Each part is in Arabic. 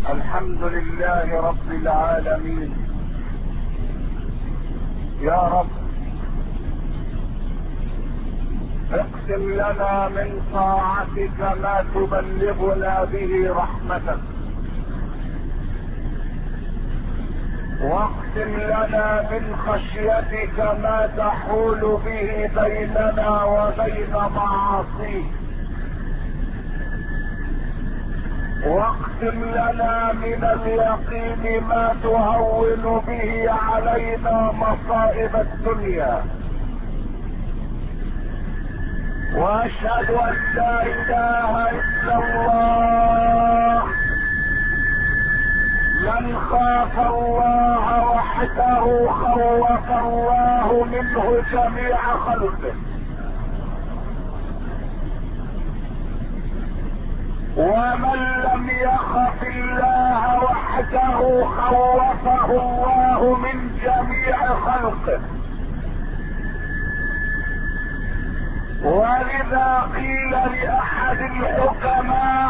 الحمد لله رب العالمين. يا رب اقسم لنا من طاعتك ما تبلغنا به رحمتك، واقسم لنا من خشيتك ما تحول به بيننا وبين معاصيك، واقسم لنا من اليقين ما تهون به علينا مصائب الدنيا. واشهد ان لا اله الا الله. من خاف الله وحده خوف الله منه جميع خلقه، ومن لم يخف الله وحده خوفه الله من جميع خلقه. ولذا قيل لأحد الحكماء: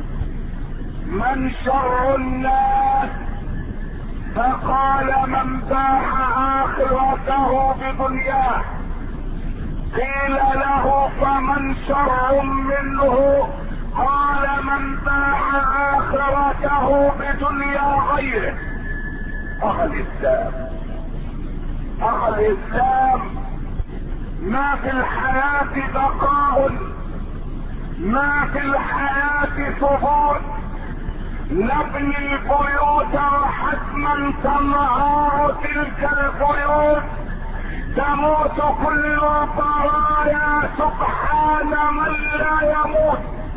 من شر الناس؟ فقال: من باع آخرته بدنياه. قيل له: فمن شر منه؟ قال: من باع آخرته بدنيا غيره. أخي الإسلام، أخي الإسلام، ما في الحياة بقاء، ما في الحياة ثبوت. نبني البيوت وحتما تنهار تلك البيوت، تموت كل البرايا سبحان من لا يموت.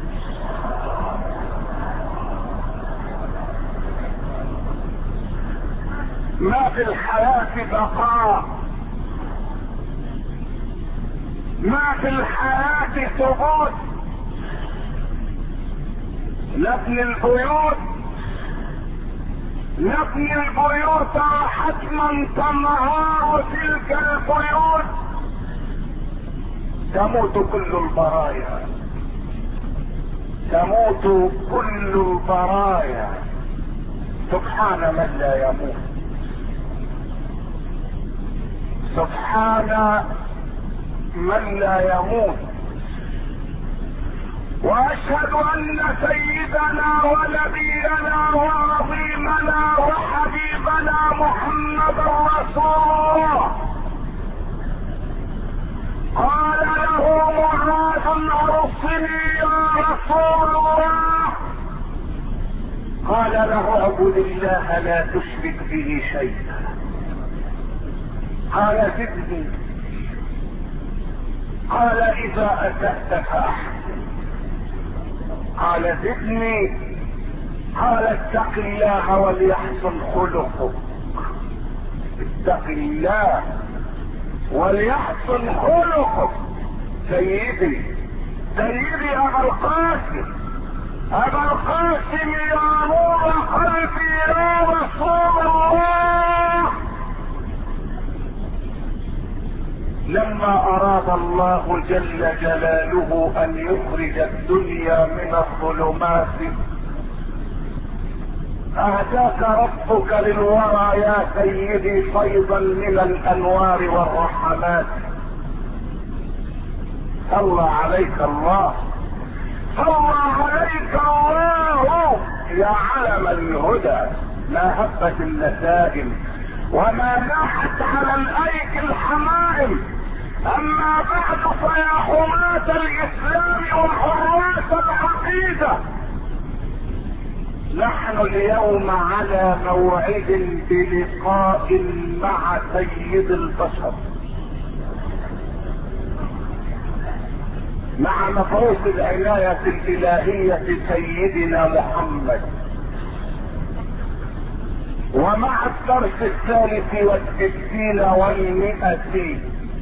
ما في الحياة بقاء، ما في الحياة ثبوت. نبني البيوت، نبني البيوت وحتما تنهار تلك البيوت، تموت كل البرايا، تموت كل البرايا سبحان من لا يموت، سبحان من لا يموت. واشهد ان سيدنا ونبينا وعظيمنا وحبيبنا محمد رسول الله قال له معاذ: ارسلني يا رسول الله. قال له: اعبد الله لا تشرك به شيئا. قال: زدني. قال: اذا اتأت فاحسن. قال: زدني. قال: اتق الله وليحسن خلقك. اتق الله وليحسن خلقك. سيدي، سيدي ابا القاسم، ابا القاسم يا نور قلبي يا رسول الله. لما اراد الله جل جلاله ان يخرج الدنيا من الظلمات اهداك ربك للورى يا سيدي فيضا من الانوار والرحمات. صلى عليك الله، صلى عليك الله يا علم الهدى. ما هبت النسائم وما ناحت على الايك الحمائم. اما بعد فيا حماة الاسلام وحراس العقيدة، نحن اليوم على موعد بلقاء مع سيد البشر، مع مبعوث العناية الالهية سيدنا محمد، ومع الدرس 63 و100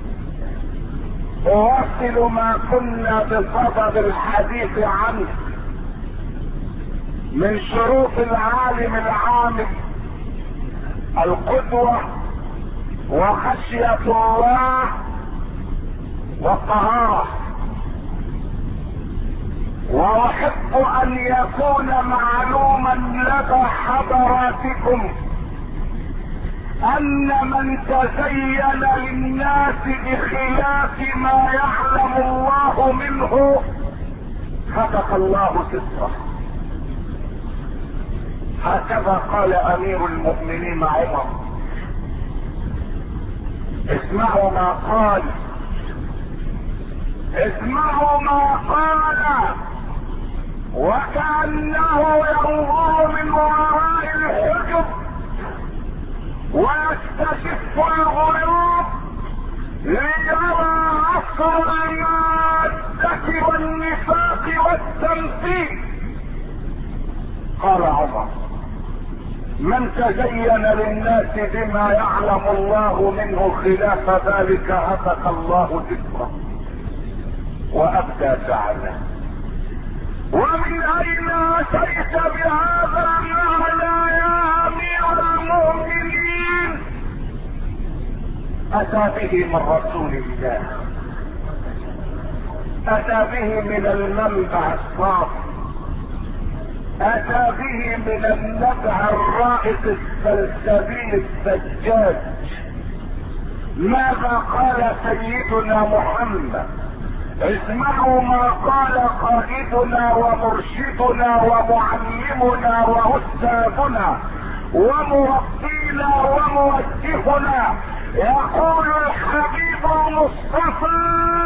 اواصل ما كنا بصدد الحديث عنه من شروط العالم العامل: القدوة وخشية الله والطهارة. واحب ان يكون معلوما لدى حضراتكم ان من تزين للناس بخلاف ما يعلم الله منه هتك الله ستره. هكذا قال امير المؤمنين عمر. اسمعوا ما قال، اسمعوا ما قال، وكأنه ينظر من وراء الحجب ويستشف الغيوب ليرى عصر المادة والنفاق والتمثيل. قال عمر: من تزين للناس بما يعلم الله منه خلاف ذلك هتك الله ذكره وابدى فعله. ومن اين اتيت بهذا المعنى يا امير المؤمنين؟ اتى به من رسول الله، اتى به من المنبع الصافي، اتى به من النبع الرائق السلسبيل السجاج. ماذا قال سيدنا محمد؟ اسمعوا ما قال قائدنا ومرشدنا ومعلمنا واستاذنا ومربينا وموجهنا. يقول الحبيب المصطفى: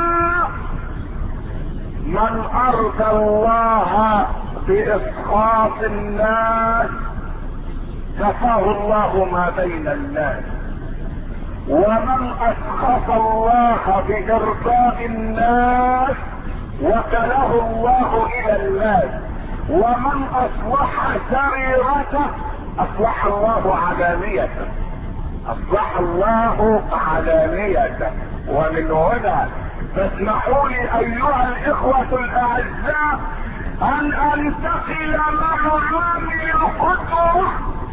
من ارضى الله باسخاط الناس كفاه الله ما بين الناس، ومن اسخط الله بارضاء الناس وكله الله الى الناس، ومن اصلح سريرته اصلح الله علانيته، اصلح الله علانيته. ومن هنا فاسمحوا لي ايها الاخوة الاعزاء ان انتقل مع عامل القدوة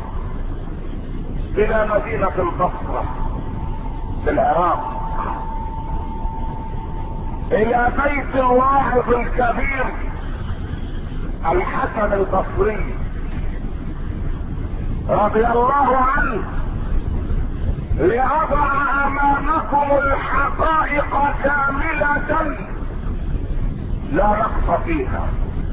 الى مدينة البصرة في العراق، الى بيت الواعظ الكبير الحسن البصري رضي الله عنه، لأضع امامكم الحقائق كاملة لا نقص فيها،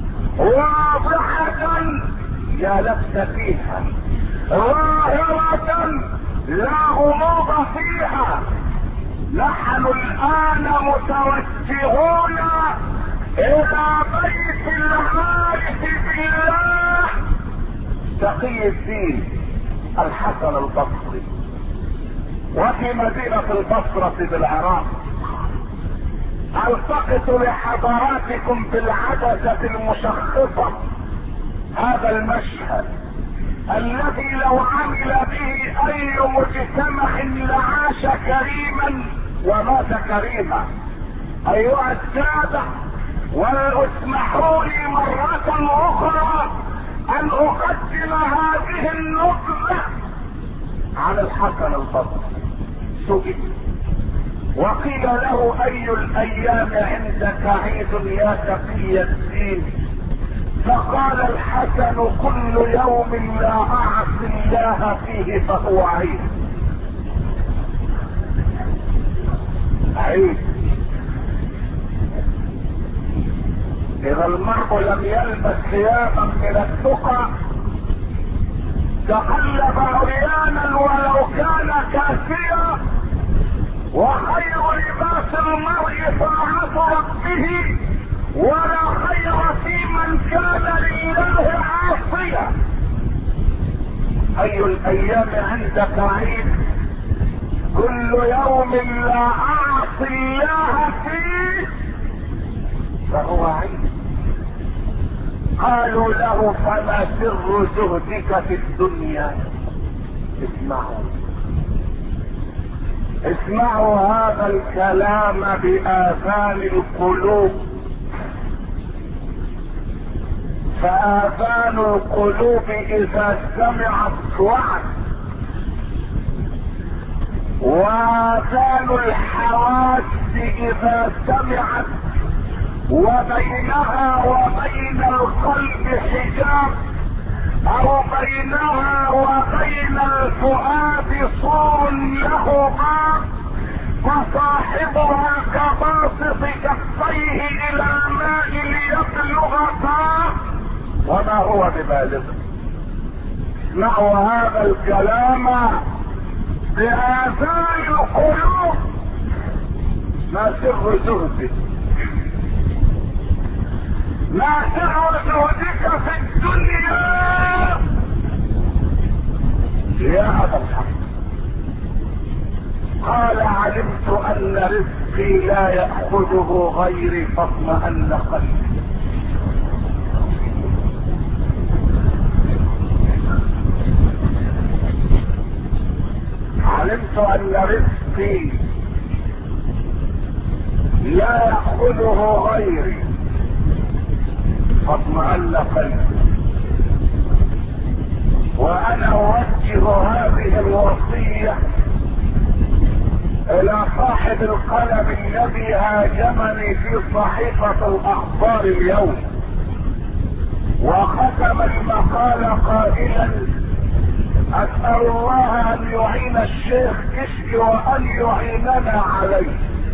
واضحة لا لبس فيها، ظاهرة لا غموض فيها. نحن الآن متوجهون إلى بيت العارف بالله تقي الدين الحسن البصري، وفي مدينة البصرة بالعراق. التقط لحضراتكم بالعدسة المشخصة هذا المشهد الذي لو عمل به اي مجتمع لعاش كريما ومات كريما. ايها السادة، واسمحوا لي مرة اخرى ان اقدم هذه النبذة عن الحسن البصري. سئل وقيل له: اي الايام عندك عيد يا تقي الدين؟ فقال الحسن: كل يوم لا اعصي الله فيه فهو عيد. عيد. اذا المرء لم يلبس ثيابا من التقى تقلب عريانا ولو كان كاسيا، وخير لباس المرء طاعة ربه، ولا خير في من كان لله عاصيا. اي الايام عندك عيد؟ كل يوم لا اعصي الله فيه فهو عيد. قالوا له: فما سر زهدك في الدنيا؟ اسمعوا، اسمعوا هذا الكلام بآذان القلوب، فآذان القلوب إذا سمعت وعت، وآذان الحواس إذا سمعت وبينها وبين القلب حجاب، او بينها وبين الفؤاد سور له باب، فصاحبها كباسط كفيه الى الماء ليبلغ فاه وما هو ببالغ. اسمعوا هذا الكلام بآذان القلوب. ما سر زهدك؟ ما سر زهدك في الدنيا يا أبا الحق؟ قال علمت ان رزقي لا يأخذه غيري فاطمأن قلبي. علمت ان رزقي لا يأخذه غيري فاطمأن قلبي. وانا اوجه هذه الوصية الى صاحب القلم الذي هاجمني في صحيفة الاخبار اليوم، وختم المقال قائلا: اسأل الله ان يعين الشيخ كشك وان يعيننا عليه.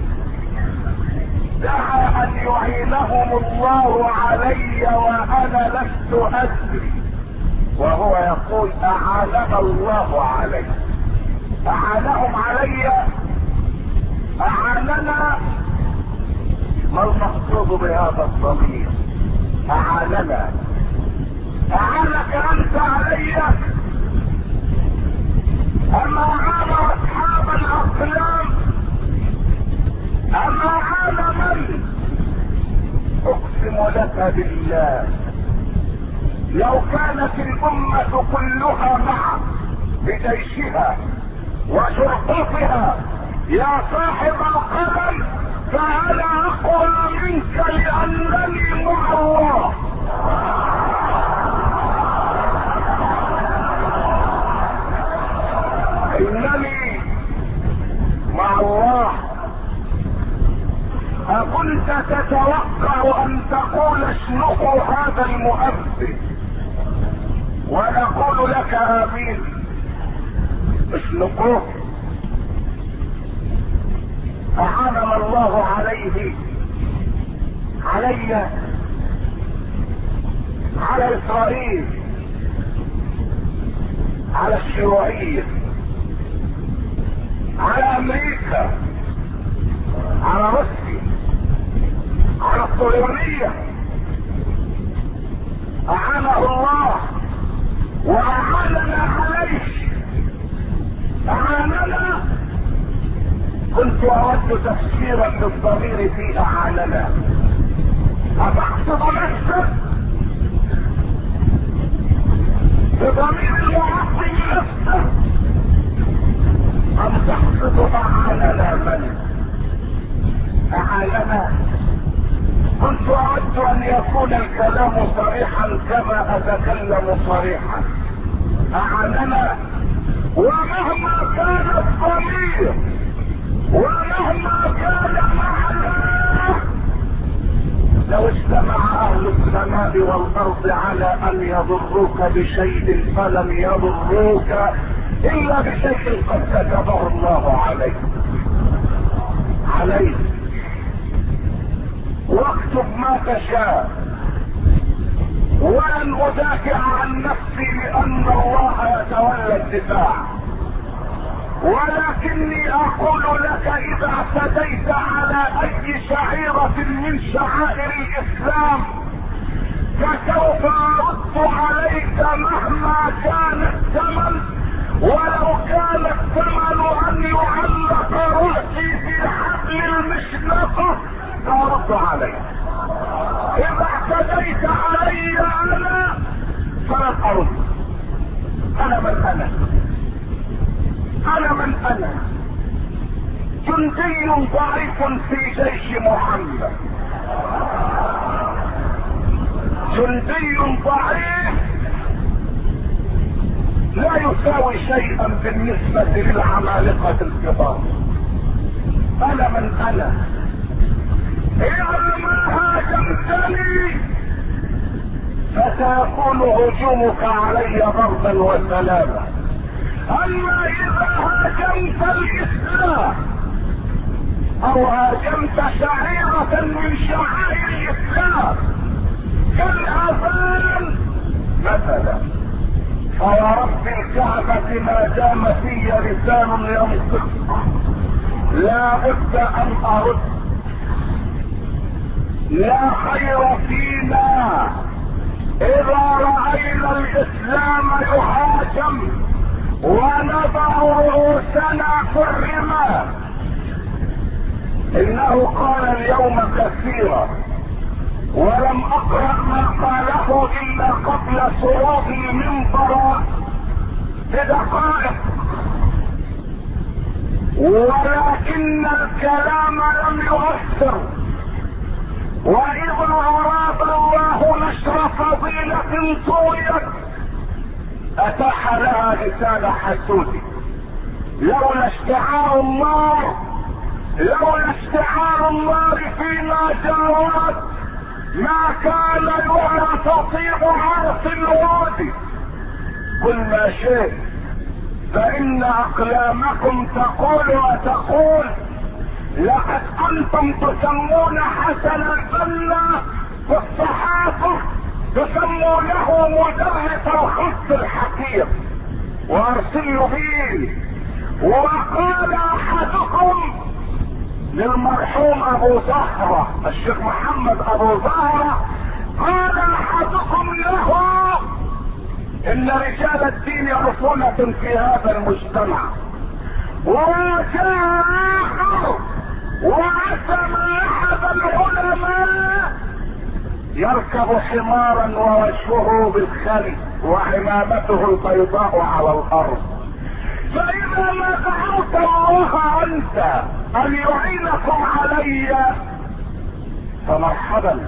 دعا ان يعينهم الله علي وانا لست ادري، وهو يقول اعاننا الله علي. اعانهم علي، اعاننا. ما المقصود بهذا الضمير؟ اعاننا. اعانك انت علي، اما عان اصحاب الاقلام، اما عان من؟ اقسم لك بالله لو كانت الامة كلها معا بجيشها وشرطتها يا صاحب القلم فانا اقوى منك لانني مع الله. انني مع الله. أكنت تتوقع ان تقول اشنقوا هذا المؤذن ونقول لك امين؟ اشنقوه. أعانم الله عليه، علي، على إسرائيل، على الشيوعية، على أمريكا، على روسيا، على الصهيونية. أعانه الله وأعاننا عليه. أعاننا. كنت اود تفسيرا للضمير في اعاننا. اتقصد نفسك بضمير المعطي نفسك ام تقصد اعاننا؟ من اعاننا؟ كنت اود ان يكون الكلام صريحا كما اتكلم صريحا. اعاننا. ومهما كان الضمير ومهما كان معنا، لو اجتمع اهل السماء والارض على ان يضروك بشيء فلم يضروك الا بشيء قد كتبه الله عليك. واكتب ما تشاء، ولن ادافع عن نفسي لان الله يتولى الدفاع، ولكني اقول لك اذا اعتديت على اي شعيرة من شعائر الاسلام فسوف ارد عليك مهما كان الثمن، ولو كان الثمن ان يعلق رأسي في حبل المشنقة سأرد عليك. اذا اعتديت علي انا فلن ارد. انا من انا؟ انا من انا؟ جندي ضعيف في جيش محمد، جندي ضعيف لا يساوي شيئا بالنسبة للعمالقة الكبار. انا من انا؟ اذا ما هاجمتني فسيكون هجومك علي ضربا وسلاما. اما اذا هاجمت الاسلام او هاجمت شعيرة من شعائر الاسلام كالاذان مثلا، فورب الكعبة ما دام في لسان ينطق لا بد ان ارد. لا خير فينا اذا رأينا الاسلام يهاجم ونضع رؤوسنا في الرمال. انه قال اليوم كثيرا ولم اقرأ ما قاله الا قبل صعود المنبر بدقائق، ولكن الكلام لم يؤثر. واذا اراد الله نشر فضيلة طويت اتاح لها لسان حسود. لولا اشتعال النار فيما جاورت ما كان يرى تطيب عرس الوادي. كل ما شئت فان اقلامكم تقول وتقول. لقد انتم تسمون حسن البنا في الصحافة تسمونه مدرس الخط الحكيم وارسل به. وقال احدكم للمرحوم ابو زهرة الشيخ محمد ابو زهرة، قال احدكم له ان رجال الدين رسولة في هذا المجتمع. وجاء اخر وعزم احد العلماء يركب حمارا ووجهه بالخل وعمامته البيضاء على الارض. فاذا ما دعوت الله انت ان يعينكم علي فمرحبا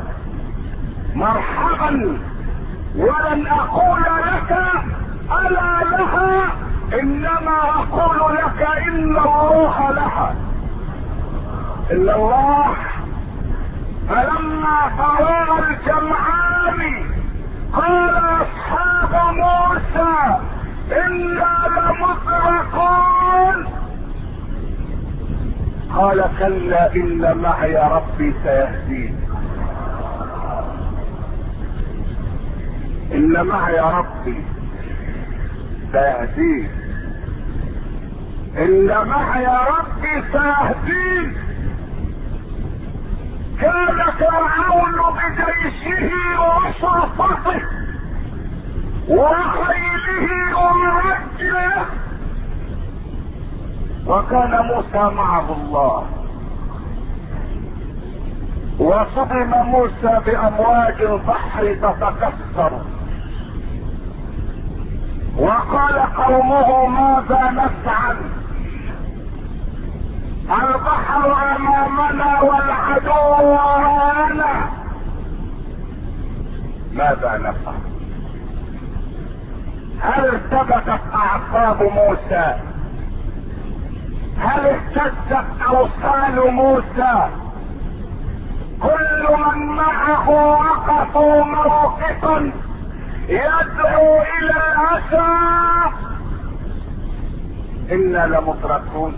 مرحبا، ولن اقول لك الا لها، انما اقول لك ان الله لها. ان الله فلما فرغ الجمعان قال اصحاب موسى انا لمدركون، قال كلا ان معي ربي سيهدين. ان معي ربي سيهدين، ان معي ربي سيهدين. كان فرعون بجيشه وشرطته وخيله ومرجله، وكان موسى معه الله. وصدم موسى بامواج البحر تتكسر، وقال قومه ماذا نفعل؟ البحر امامنا والعدو وراءنا، ماذا نفعل؟ هل ارتبكت اعصاب موسى؟ هل اهتزت اوصال موسى؟ كل من معه وقفوا موقفا يدعو الى الاسى. انا لمدركون.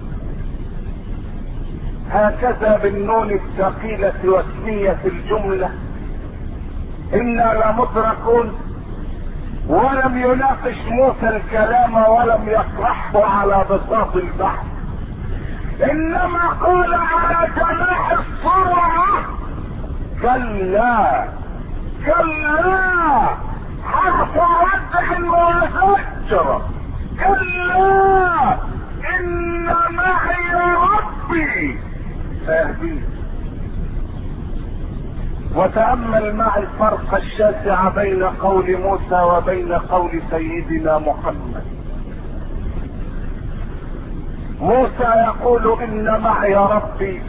هكذا بالنون الثقيلة واسمية الجملة انا لمدركون. ولم يناقش موسى الكلام ولم يطرحه على بساط البحر، انما قال على جناح السرعة كلا كلا، حرف ردع وزجر. كلا ان معي ربي سيهدين. وتأمل معي الفرق الشاسع بين قول موسى وبين قول سيدنا محمد. موسى يقول ان معي ربي،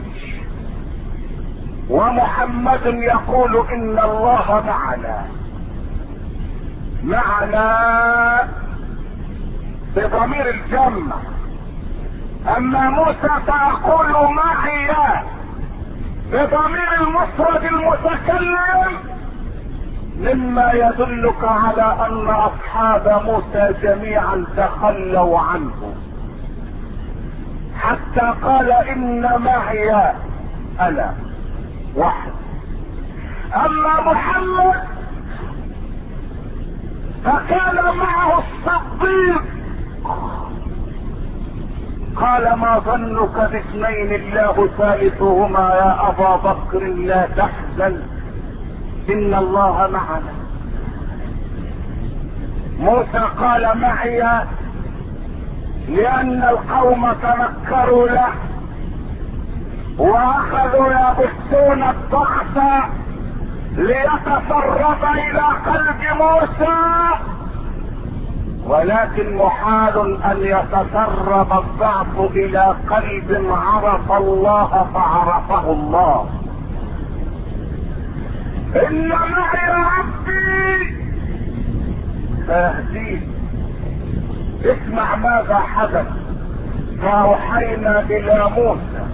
ومحمد يقول ان الله معنا. معنا بضمير الجمع. اما موسى فيقول معي بضمير المفرد المتكلم، مما يدلك على ان اصحاب موسى جميعا تخلوا عنه، حتى قال ان معي انا وحد. اما محمد فكان معه الصديق، قال ما ظنك باثنين الله ثالثهما يا ابا بكر لا تحزن ان الله معنا. موسى قال معي لان القوم تنكروا له واخذوا يبثون الضغط ليتسرب الى قلب موسى، ولكن محال ان يتسرب الضعف الى قلب عرف الله فعرفه الله. ان معي عبدي سيهديه. اسمع ماذا حدث. فاوحينا الى موسى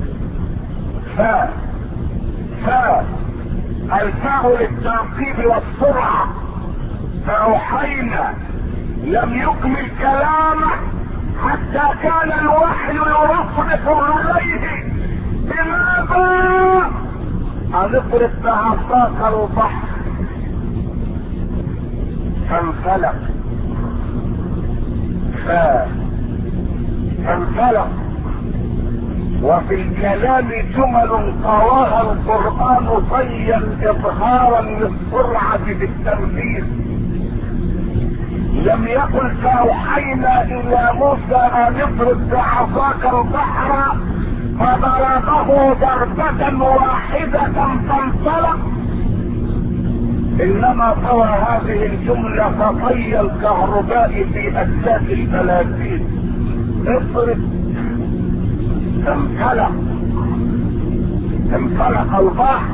الفاء للتعقيب والسرعه. فاوحينا لم يكمل كلامه حتى كان الوحي يرفرف عليه. بماذا؟ ان اضرب بعصاك البحر فانفلق. وفي الكلام جمل قراها القرآن طيا اظهارا للسرعة بالتنفيذ. لم يقل فاوحينا الى موسى ان اضرب بعصاك البحر فضربه ضربة واحدة فانطلق، انما طوى هذه الجملة كطي الكهرباء في اسلاك البلاتين. اضرب انطلق البحر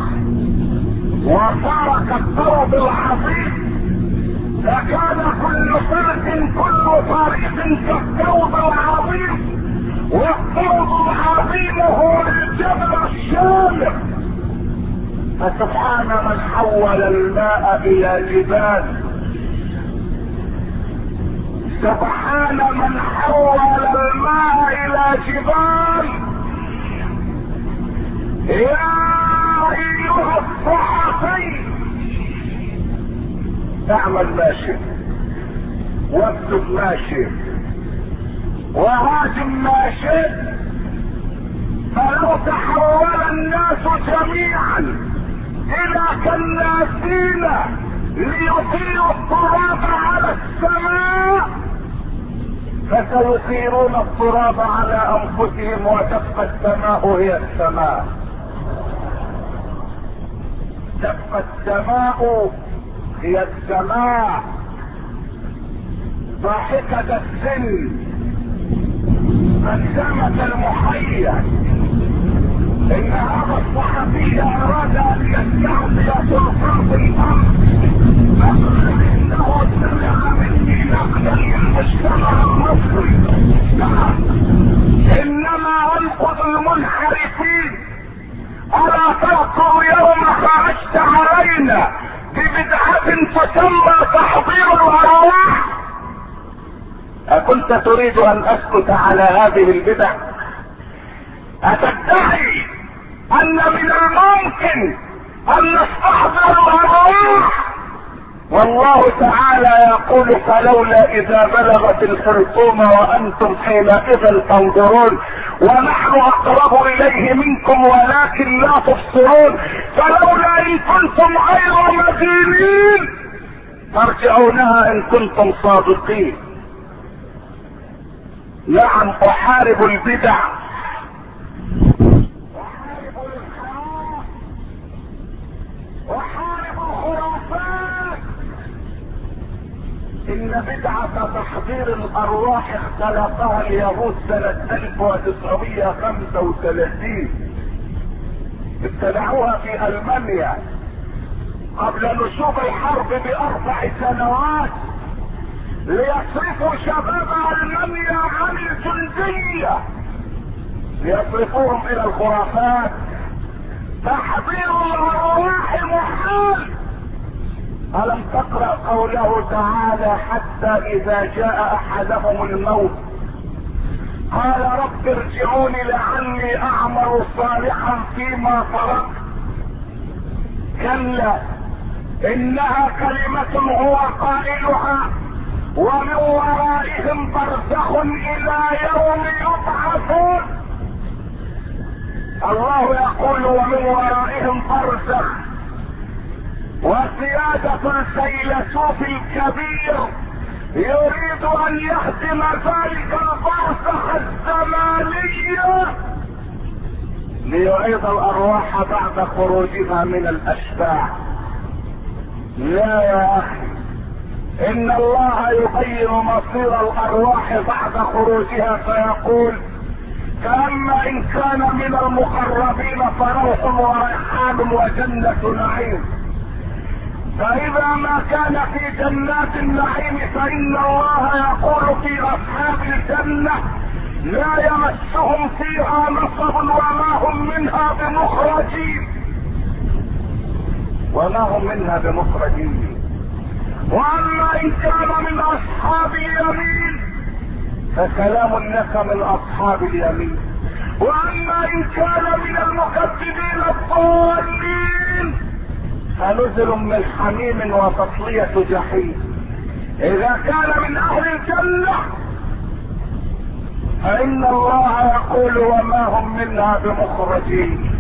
وصار كالضرب العظيم، فكان كل طريق كالضرب العظيم، والضرب العظيم هو الجبل الشامخ. فسبحان من حول الماء الى جبال، سبحان من حول الماء الى جبال. يا ايها الصحفي اعمل ما شئت واكتب ما شئت وهاجم ما شئت، فلو تحول الناس جميعا الى كناسين ليطيروا التراب على السماء فسيثيرون التراب على انفسهم وتبقى السماء هي السماء. تبقى السماء هي السماء. ضاحكة السن قسمة المحيا. ان هذا الصحفي اراد ان يستعطي سلطات الامر فقال انه سمع مني نقدا للمجتمع المصري. انما انقذ المنحرفين. الا تذكر يوم خرجت علينا ببدعة تسمى تحضير الارواح؟ اكنت تريد ان اسكت على هذه البدع؟ اتدعي ان من الممكن ان نستحضر الارواح؟ والله تعالى يقول فلولا اذا بلغت الحلقوم وانتم حينئذ تنظرون ونحن اقرب اليه منكم ولكن لا تبصرون فلولا ان كنتم غير مدينين ترجعونها ان كنتم صادقين. نعم احارب البدع، احارب الخرافات. ان بدعة تحضير الارواح اختلقها اليهود سنة 1935. ابتدعوها في المانيا قبل نشوب الحرب ب4 سنوات ليصرفوا شباب المانيا عن الجندية، ليصرفوهم الى الخرافات. تحضير الارواح محال. الم تقرأ قوله تعالى حتى اذا جاء احدهم الموت قال رب ارجعوني لعلي اعمل صالحا فيما تركت. كلا انها كلمة هو قائلها ومن ورائهم برزخ الى يوم يبعثون. الله يقول ومن ورائهم برزخ، وسيادة الفيلسوف الكبير يريد ان يهدم ذلك البرزخ الزماني ليعيد الارواح بعد خروجها من الاشباح. لا يا اخي، ان الله يبين مصير الارواح بعد خروجها فيقول فاما ان كان من المقربين فروح وريحان وجنة نعيم، فاذا ما كان في جنات النعيم فان الله يقول في اصحاب الجنة لا يمسهم فيها نصب وما هم منها بمخرجين. واما ان كان من اصحاب اليمين فسلام لك من اصحاب اليمين، واما ان كان من المكذبين الضالين فنزل من حميم وتصلية جحيم. اذا كان من اهل الجنة فان الله يقول وما هم منها بمخرجين.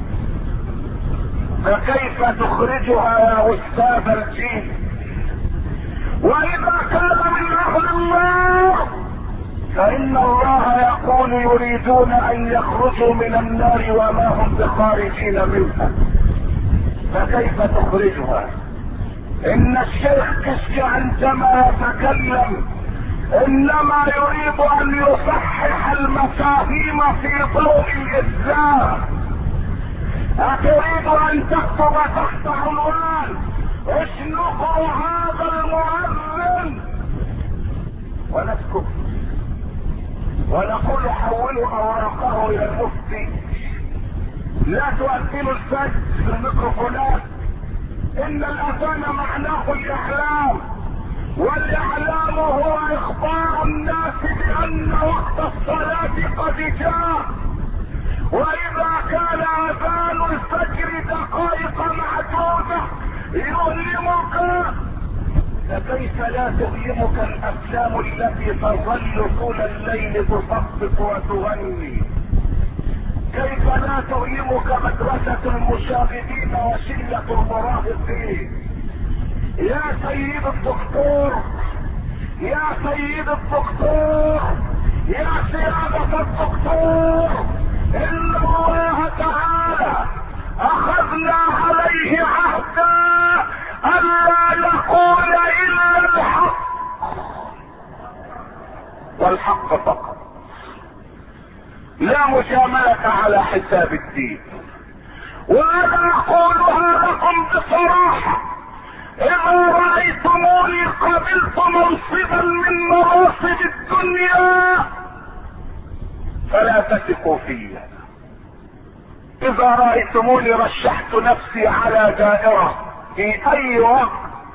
فكيف تخرجها يا استاذ الجيل؟ واذا كان من اهل النار فان الله يقول يريدون ان يخرجوا من النار وما هم بخارجين منها. فكيف تخرجها؟ ان الشيخ كشك عندما يتكلم انما يريد ان يصحح المفاهيم في ضوء الاسلام. اتريد ان تكتب تحت عنوان اشنقوا هذا المؤذن ونسكت ونقول حولوا اوراقه الى المفتي، لا تؤذنوا السجد في الميكروفونات. ان الاذان معناه الاعلام، والاعلام هو اخبار الناس بان وقت الصلاة قد جاء. واذا كان اذان الفجر دقائق معدودة يؤلمك، فكيف لا تؤلمك الافلام التي تظل طول الليل تصفق وتغني؟ كيف لا تؤلمك مدرسة المشاغبين وشلة المراهقين؟ يا سيد الدكتور، يا سيد الدكتور، يا سيادة الدكتور، ان الله تعالى اخذنا عليه عهدا الا نقول الا الحق والحق فقط، لا مجاملة على حساب الدين. وانا اقولها لكم بصراحة، اذا رأيتموني قبلت منصبا من مناصب الدنيا فلا تثقوا فيا. اذا رأيتموني رشحت نفسي على دائرة في اي وقت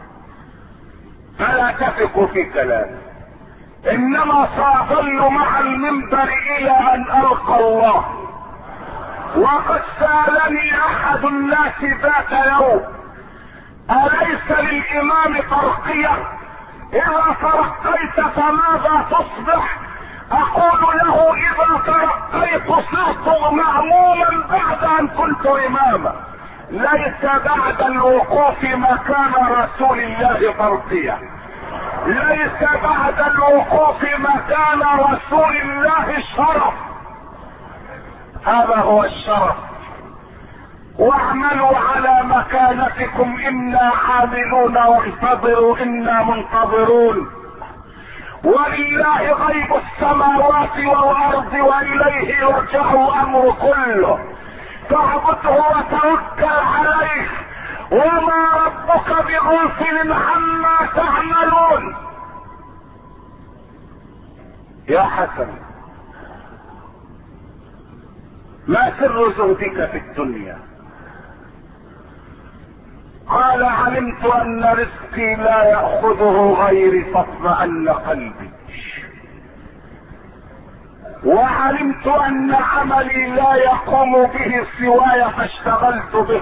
فلا تثقوا في كلامي، انما ساظل مع المنبر الى ان القى الله. وقد سألني احد الناس ذات يوم اليس للامام ترقية؟ اذا ترقيت فماذا تصبح؟ اقول له اذا ترقيت صرت مأموما بعد ان كنت اماما، ليس بعد الوقوف مكان رسول الله ترقية، ليس بعد الوقوف مكان رسول الله شرف. هذا هو الشرف. واعملوا على مكانتكم انا عاملون وانتظروا انا منتظرون. ولله غيب السماوات والارض واليه يرجع الامر كله، فاعبده وتوكل عليه وما ربك بغافل عما تعملون. يا حسن، ما سر زهدك في الدنيا؟ قال علمت ان رزقي لا يأخذه غيري فاطمأن قلبي، وعلمت ان عملي لا يقوم به سواي فاشتغلت به،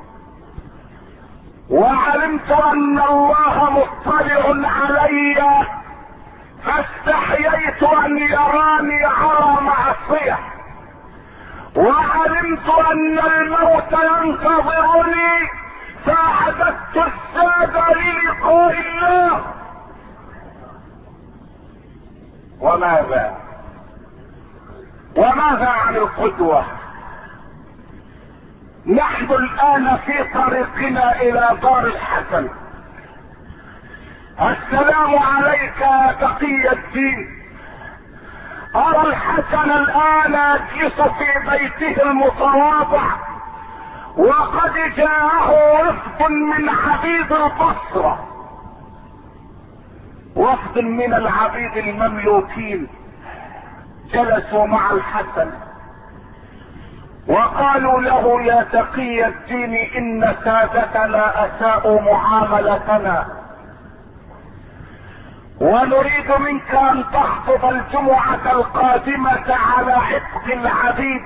وعلمت ان الله مطلع علي فاستحييت ان يراني على معصية، وعلمت ان الموت ينتظرني فاعددت الزاد للقاء الله. وماذا عن القدوة؟ نحن الآن في طريقنا إلى دار الحسن. السلام عليك يا تقي الدين. أرى الحسن الآن يجلس في بيته المتواضع، وقد جاءه وفد من عبيد البصرة، وفد من العبيد المملوكين، جلسوا مع الحسن وقالوا له يا تقي الدين ان سادتنا اساءوا معاملتنا، ونريد منك ان تخطب الجمعة القادمة على عتق العبيد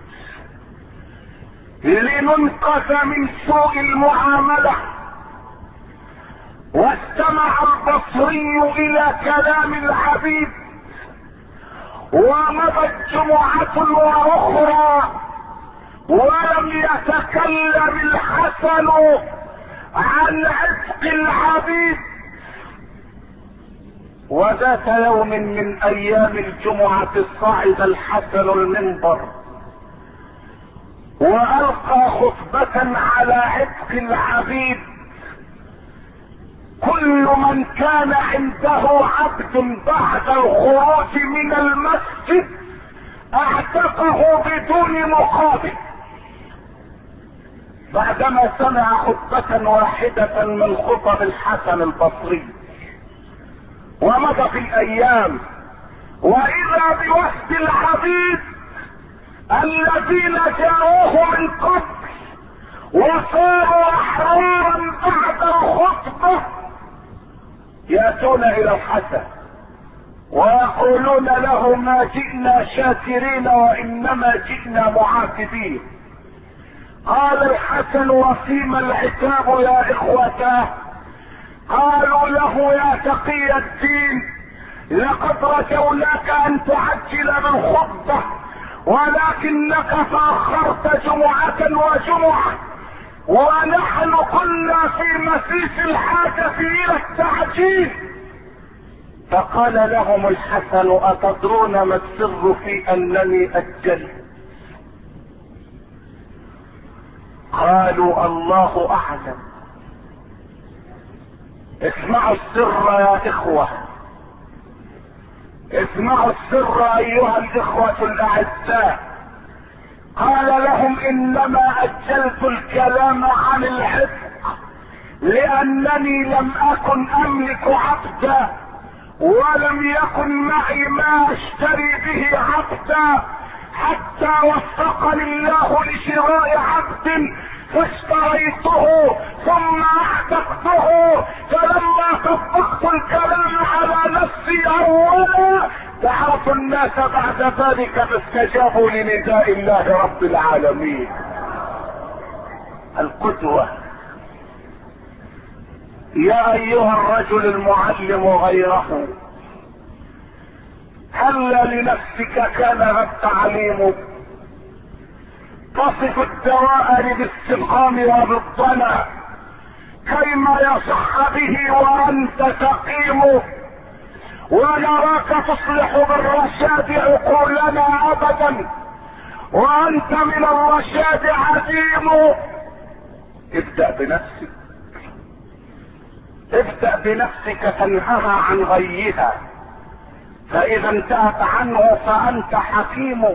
لننقذ من سوء المعاملة. واستمع البصري الى كلام العبيد، ومضت جمعة واخرى ولم يتكلم الحسن عن عتق العبيد. وذات يوم من ايام الجمعة صعد الحسن المنبر والقى خطبة على عتق العبيد. كل من كان عنده عبد بعد الخروج من المسجد اعتقه بدون مقابل. بعدما سمع خطبة واحدة من خطب الحسن البصري ومضت الايام، واذا بوفد العبيد الذين جاءوه من قبل وصاروا احرارا بعد الخطبة ياتون الى الحسن ويقولون له ما جئنا شاكرين وانما جئنا معاتبين. قال الحسن وفيما العتاب يا اخوتاه؟ قالوا له يا تقي الدين لقد رجوناك ان تعجل بالخطبة ولكنك تأخرت جمعة وجمعة، ونحن كنا في مسيس الحاجة الى التعجيل. فقال لهم الحسن اتدرون ما السر في انني اجلت؟ قالوا الله اعلم. اسمعوا السر يا اخوة، اسمعوا السر ايها الاخوة الاعزاء. قال لهم انما اجلت الكلام عن العتق لانني لم اكن املك عبدا ولم يكن معي ما اشتري به عبدا حتى وفقني الله لشراء عبد فاشتريته ثم اعتقته. فلما طبقت الكلام على نفسي اولا دعوت الناس بعد ذلك فاستجابوا لنداء الله رب العالمين. القدوة. يا ايها الرجل المعلم غيره، هل لنفسك كان التعليم؟ تصف الدواء بالسقام وبالضنا كيما يصح به وانت سقيم، ونراك تصلح بالرشاد عقولنا ابدا وانت من الرشاد عديم. ابدأ بنفسك، ابدأ بنفسك تنهها عن غيها، فاذا انتهت عنه فانت حكيم.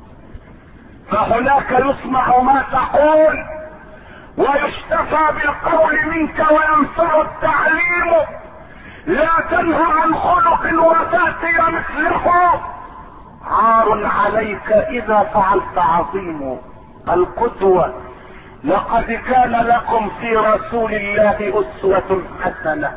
فهناك يسمع ما تقول ويشتفى بالقول منك وينفع التعليم. لا تنهى عن خلق وتأتي مثله، عار عليك اذا فعلت عظيم. القدوة لقد كان لكم في رسول الله اسوة حسنة.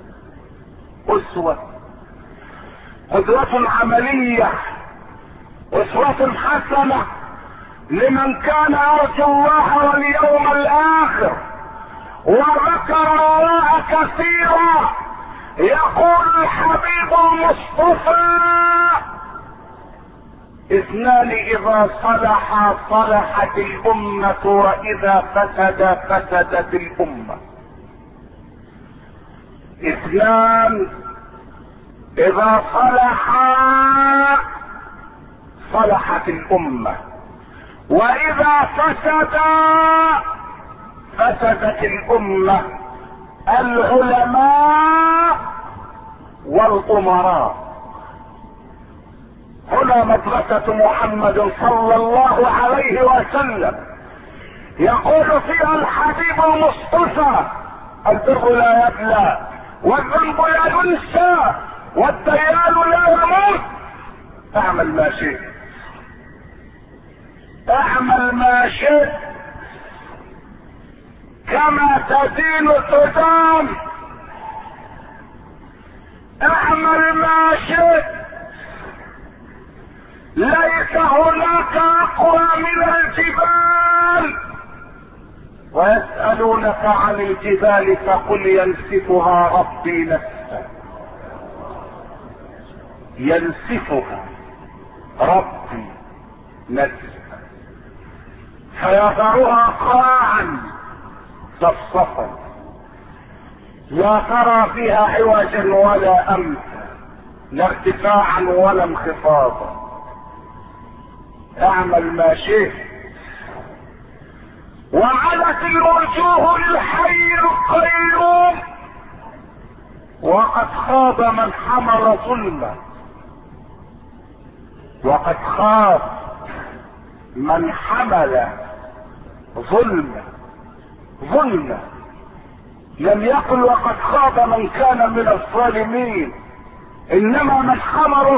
قدوة عملية، اسوة حسنة لمن كان يرجو الله واليوم الاخر وذكر الله كثيرا. يقول الحبيب المصطفى: اثنان اذا صلحا صلحت الامة واذا فسدا فسدت الامة. اثنان اذا صلحا صلحت الامة واذا فسدا فسدت الامة: العلماء والامراء. هنا مدرسة محمد صلى الله عليه وسلم يقول فيها الحبيب المصطفى: البر لا يبلى والذنب لا ينسى والديان لا يموت. اعمل ما شئت، اعمل ما شئت، كما تدين تدان. اعمل ما شئت، ليس هناك اقوى من الجبال. ويسألونك عن الجبال فقل ينسفها ربي نسفا. ينسفها ربي نسفا فيذرها قاعا صفصفا لا ترى فيها عوجا ولا امتا، لا ارتفاعا ولا انخفاضا. اعمل ما شئت. وعلت الوجوه للحي القيوم وقد خاب من حمل ظلما، وقد خاب من حمل ظلما. لم يقل وقد خاب من كان من الظالمين، انما من حمل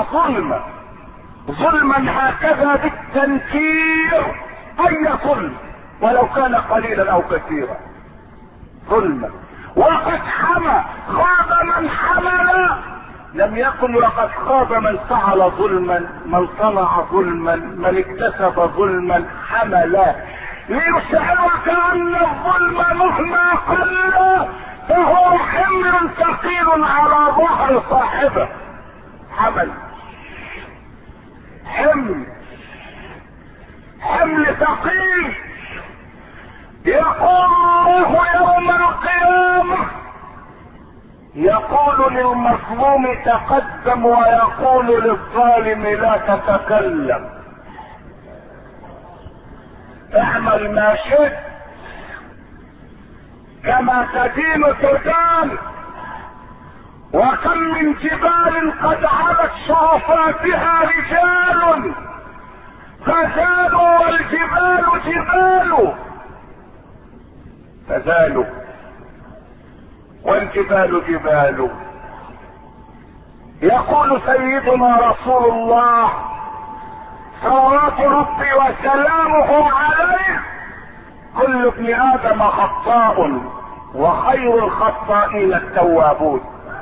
ظلما هكذا بالتنكير. اي ظلم ولو كان قليلا او كثيرا، ظلما. وقد خاب من حمل، لم يكن وقد خاب من فعل ظلما، من صنع ظلما، من اكتسب ظلما، حمل. ليشعرك ان الظلم مهما قل فهو حمل ثقيل على ظهر صاحبه. حمل ثقيل. يقول الله يوم القيامة، يقول للمظلوم تقدم ويقول للظالم لا تتكلم. اعمل ما شئت، كما تدين تدان. وكم من جبال قد علت شرفاتها رجال فزالوا والجبال جبال. يقول سيدنا رسول الله صلوات ربي وسلامه عليه: كل ابن ادم خطاء وخير الخطائين التوابون.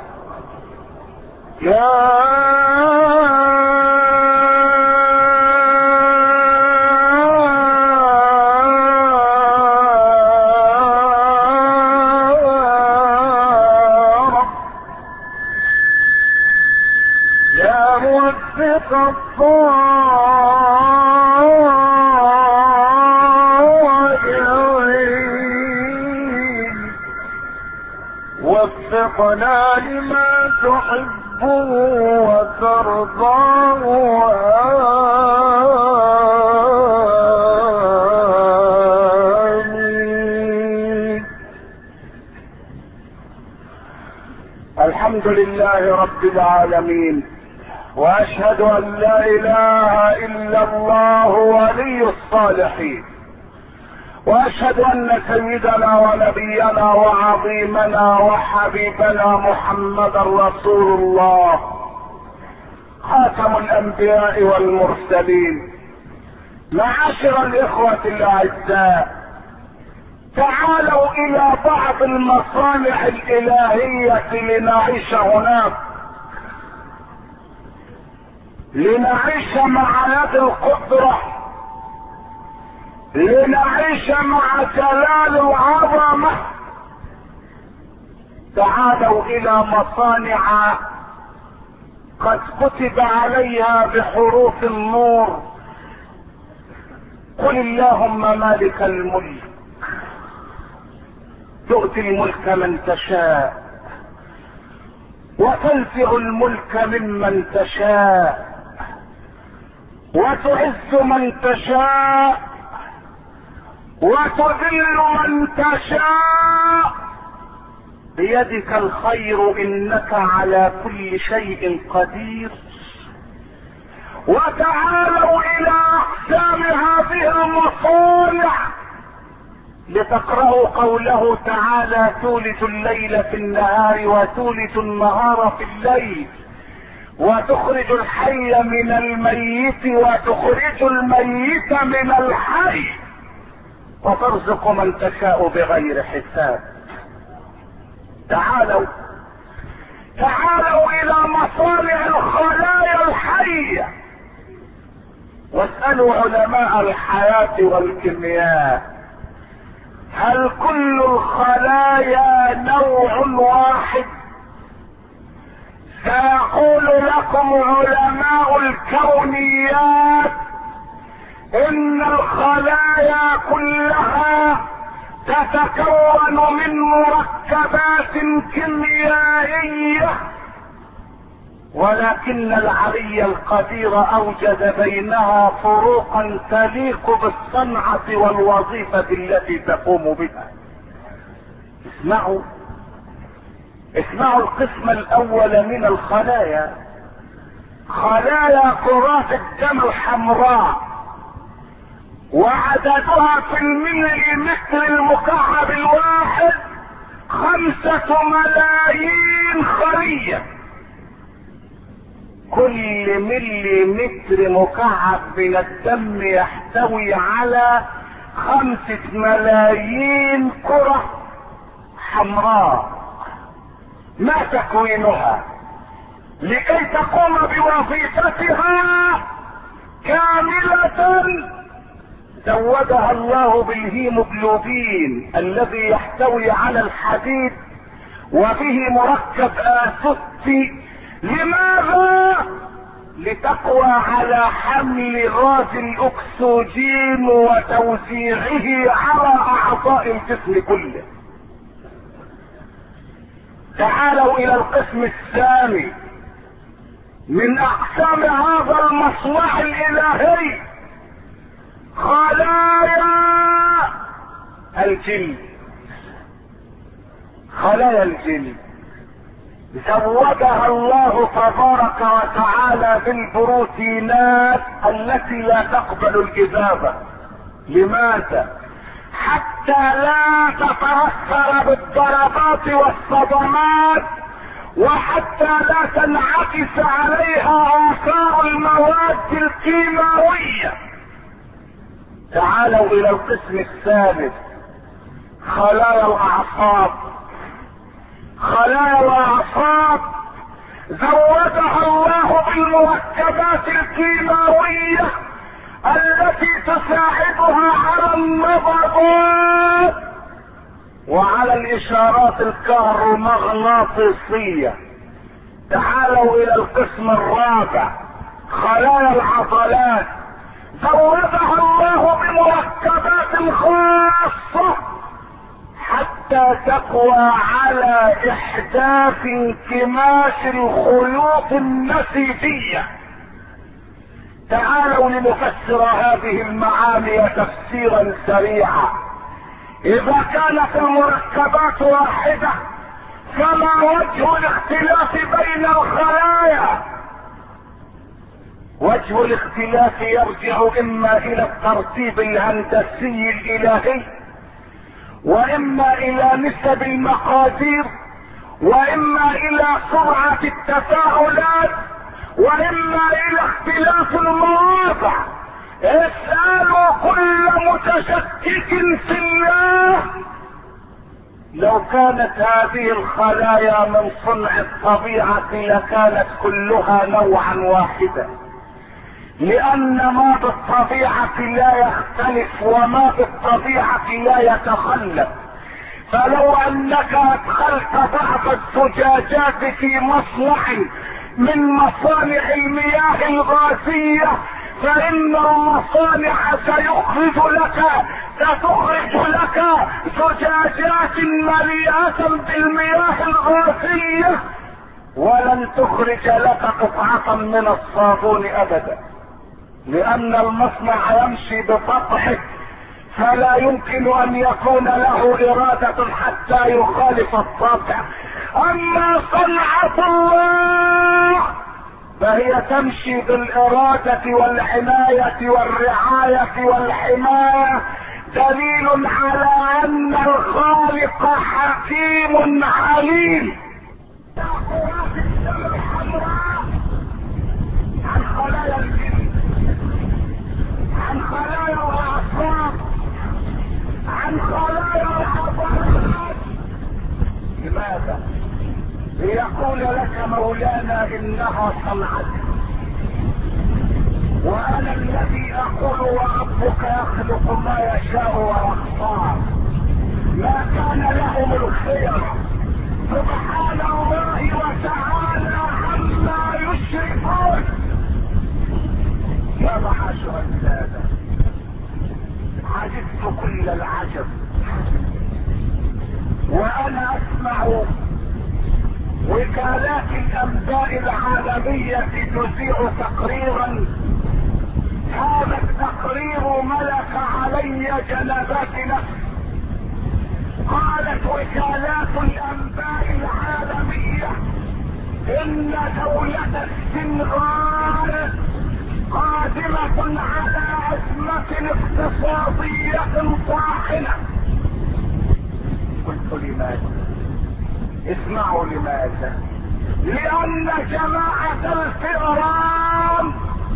وفقنا لما تحب وترضى آمين. الحمد لله رب العالمين، واشهد ان لا اله الا الله ولي الصالحين، واشهد ان سيدنا ونبينا وعظيمنا وحبيبنا محمدا رسول الله خاتم الانبياء والمرسلين. معاشر الاخوة الاعزاء، تعالوا الى بعض المصانع الالهية لنعيش هناك، لنعيش مع يد القدرة، لنعيش مع جلال العظمة. تعالوا الى مصانع قد كتب عليها بحروف النور: قل اللهم مالك الملك تؤتي الملك من تشاء وتنزع الملك ممن تشاء وتعز من تشاء وتذل من تشاء، بيدك الخير انك على كل شيء قدير. وتعالوا الى اقسام هذه المصانع لتقرأوا قوله تعالى: تولج الليل في النهار وتولج النهار في الليل وتخرج الحي من الميت وتخرج الميت من الحي وترزق من تشاء بغير حساب. تعالوا الى مصانع الخلايا الحية واسألوا علماء الحياة والكيمياء: هل كل الخلايا نوع واحد؟ سيقول لكم علماء الكونيات ان الخلايا كلها تتكون من مركبات كيميائية، ولكن العلي القدير اوجد بينها فروقا تليق بالصنعة والوظيفة التي تقوم بها. اسمعوا القسم الاول من الخلايا: خلايا كرات الدم الحمراء، وعددها في المليمتر المكعب الواحد 5 ملايين خلية. كل مليمتر مكعب من الدم يحتوي على 5 ملايين كرة حمراء. ما تكوينها؟ لكي تقوم بوظيفتها كاملة زودها الله بالهيموجلوبين الذي يحتوي على الحديد وفيه مركب اسوتي. لماذا؟ لتقوى على حمل غاز الاكسجين وتوزيعه على اعضاء الجسم كله. تعالوا الى القسم الثاني من اقسام هذا المصنع الالهي: خلايا الجلد. خلايا الجلد زودها الله تبارك وتعالى بالبروتينات التي لا تقبل الإذابة. لماذا؟ حتى لا تتأثر بالضربات والصدمات، وحتى لا تنعكس عليها آثار المواد الكيماوية. تعالوا إلى القسم الثالث: خلايا الأعصاب. خلايا الأعصاب زودها الله بالمركبات الكيماوية التي تساعدها على النبضات وعلى الإشارات الكهرومغناطيسية. تعالوا إلى القسم الرابع: خلايا العضلات. زودها الله بمركبات خاصة حتى تقوى على احداث انكماش الخيوط النسيجية. تعالوا لنفسر هذه المعاني تفسيرا سريعا. اذا كانت المركبات واحدة فما وجه الاختلاف بين الخلايا؟ وجه الاختلاف يرجع اما الى الترتيب الهندسي الالهي، واما الى نسب المقادير، واما الى سرعة التفاعلات، واما الى اختلاف المواضع. اسألوا كل متشكك في الله لو كانت هذه الخلايا من صنع الطبيعة لكانت كلها نوعا واحدا، لان ما بالطبيعة لا يختلف وما بالطبيعة لا يتخلف. فلو انك ادخلت بعض الزجاجات في مصنع من مصانع المياه الغازية فان المصانع ستخرج لك زجاجات مليئة بالمياه الغازية، ولن تخرج لك قطعة من الصابون ابدا، لان المصنع يمشي بطبعه فلا يمكن ان يكون له ارادة حتى يخالف الطبع. اما صنعة الله فهي تمشي بالارادة والعناية والرعاية والحماية، دليل على ان الخالق حكيم عليم. عن خلايا الجن، عن خلايا الاعصاب، عن خلايا العضلات. لماذا؟ ليقول لك مولانا انها صنعتي، وانا الذي اقول وربك يخلق ما يشاء ويختار، ما كان لهم الخير سبحان الله وتعالى عما يشركون. يا معاشر السادة، عجبت كل العجب وانا اسمع وكالات الانباء العالمية تذيع تقريرا، هذا التقرير ملك علي جنبات نفسي. قالت وكالات الانباء العالمية ان دولة السنغال قادمة على ازمة اقتصادية طاحنة. قلت لماذا؟ اسمعوا لماذا. لان جماعة الفئران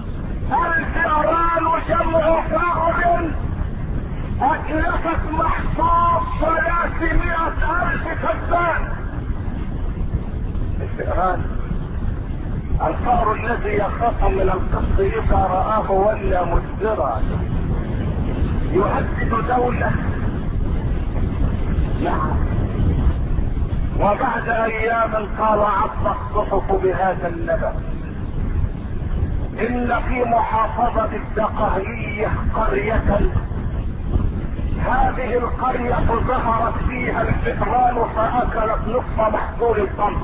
جمع فأر اتلفت محصول 300,000 فدان. الفئران الفأر الذي يخاف من القط اذا رآه ولا مدبرا، يهدد دولة. نعم. وبعد ايام قال عض الصحف بهذا النبأ ان في محافظة الدقهلية قرية، هذه القرية ظهرت فيها الفئران فاكلت نصف محصول القمح.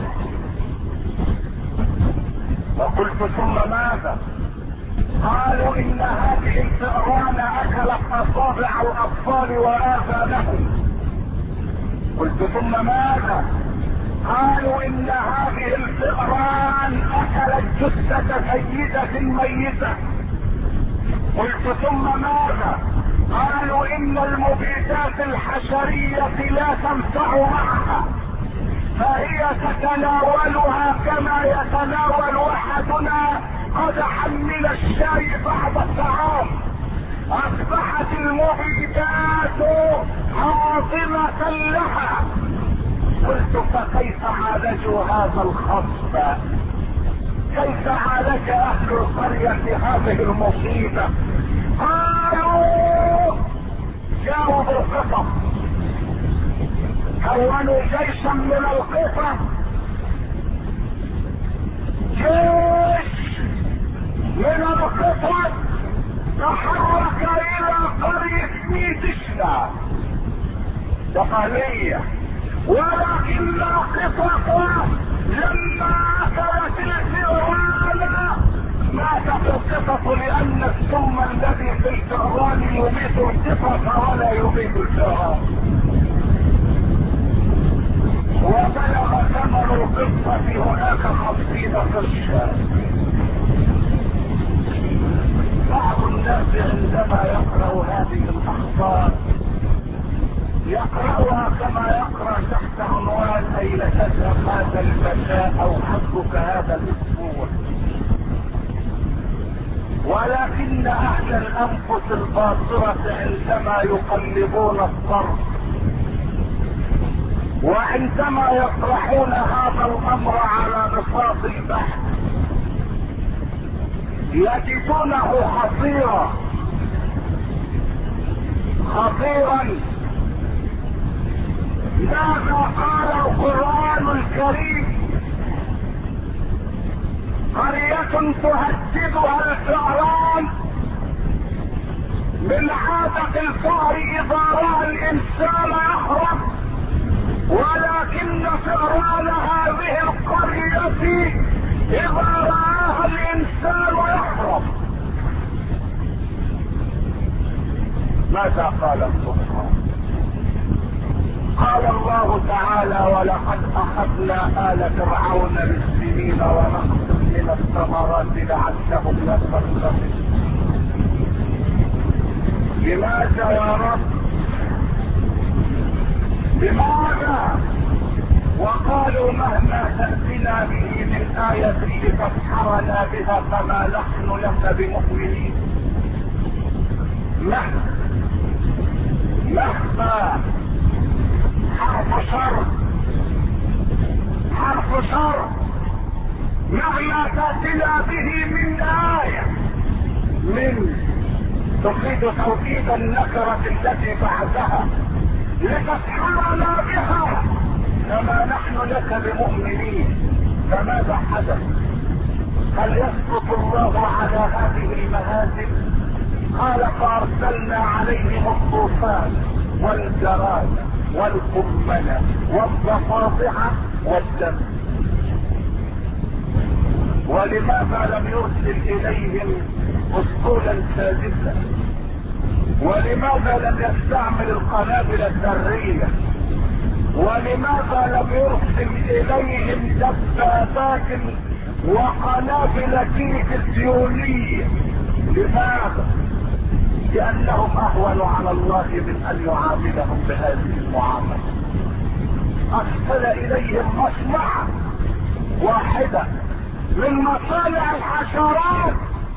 وقلت ثم ماذا؟ قالوا ان هذه الفئران اكلت اصابع الاطفال واذانهم. قلت ثم ماذا؟ قالوا ان هذه الفئران اكلت جثة سيدة ميتة. قلت ثم ماذا؟ قالوا ان المبيدات الحشرية لا تنفع معها، فهي تتناولها كما يتناول احدنا قدحا من الشاي بعد الطعام. اصبحت المبيدات عاصمة لها. قلت فكيف عالجوا هذا الخصب؟ كيف عالج اهل القرية هذه المصيبة؟ قالوا جاءوا بالقطط، كونوا جيشا من القطط، جيش من القطط تحرك الى قرية ميدشنا دقهلية، ولكن القطط لما اكلت الفئران ماتت القطط، لان السم الذي في الفئران يميت القطط ولا يميت الفئران. وبلغ ثمن القطة هناك 50 قرشا. بعض الناس عندما يقرأ هذه الاخبار يقرأها كما يقرأ تحت عنوان اين تذهب هذا المساء او حظك هذا الاسبوع، ولكن اهل الانفس الباصرة عندما يقلبون الطرف وعندما يطرحون هذا الامر على نصاص البحث يجدونه خطيرا خطيرا. ماذا قال القرآن الكريم؟ قرية تهددها الفئران، من عادة الفأر إذا رأى الإنسان يهرب، ولكن فئران هذه القرية إذا رآها الإنسان يهرب. ماذا قال القرآن؟ قال الله تعالى: ولقد أخذنا آل فرعون بالسنين ونقص من الثمرات لعلهم يتقون. لماذا يا رب؟ لماذا؟ وقالوا مهما تأتنا به من آية لتسحرنا بها فما نحن لك بمؤمنين. مهما حرف شر، حرف شر. مهما تأتنا به من آية، من تفيد توكيد النكرة التي بعدها، لتسحرنا بها فما نحن لك بمؤمنين. فماذا حدث؟ هل يسقط الله على هذه المهازل؟ قال: فارسلنا عليهم الطوفان والجراد والقمل والضفادع والدم. ولماذا لم يرسل اليهم اسطولا سادسا؟ ولماذا لم يستعمل القنابل الذريه؟ ولماذا لم يرسل اليهم دبابات وقنابل تلفزيونيه؟ لماذا؟ لانهم اهون على الله من ان يعاملهم بهذه المعامله. ارسل اليهم مصنع واحده من مصانع الحشرات.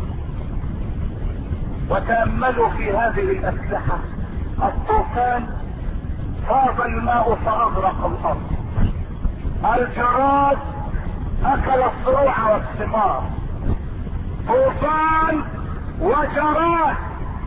وتأملوا في هذه الأسلحة. الطوفان فاض الماء فأغرق الأرض، الجراد أكل الزروع والثمار، طوفان وجراد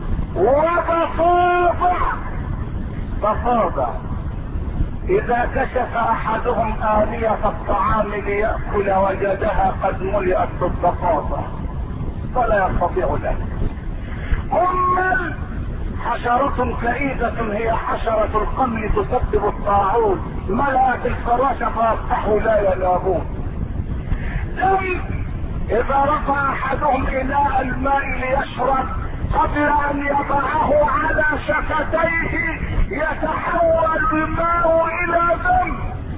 وضفادع. إذا كشف أحدهم آنية الطعام ليأكل وجدها قد ملئت بالضفادع فلا يستطيع ذلك. قمل حشرة كئيدة هي حشرة القمل تسبب الطاعون، ملأت الفراش فأصبحوا لا ينامون. إذا رفع أحدهم إناء الماء ليشرب قبل أن يضعه على شفتيه يتحول الماء إلى دم.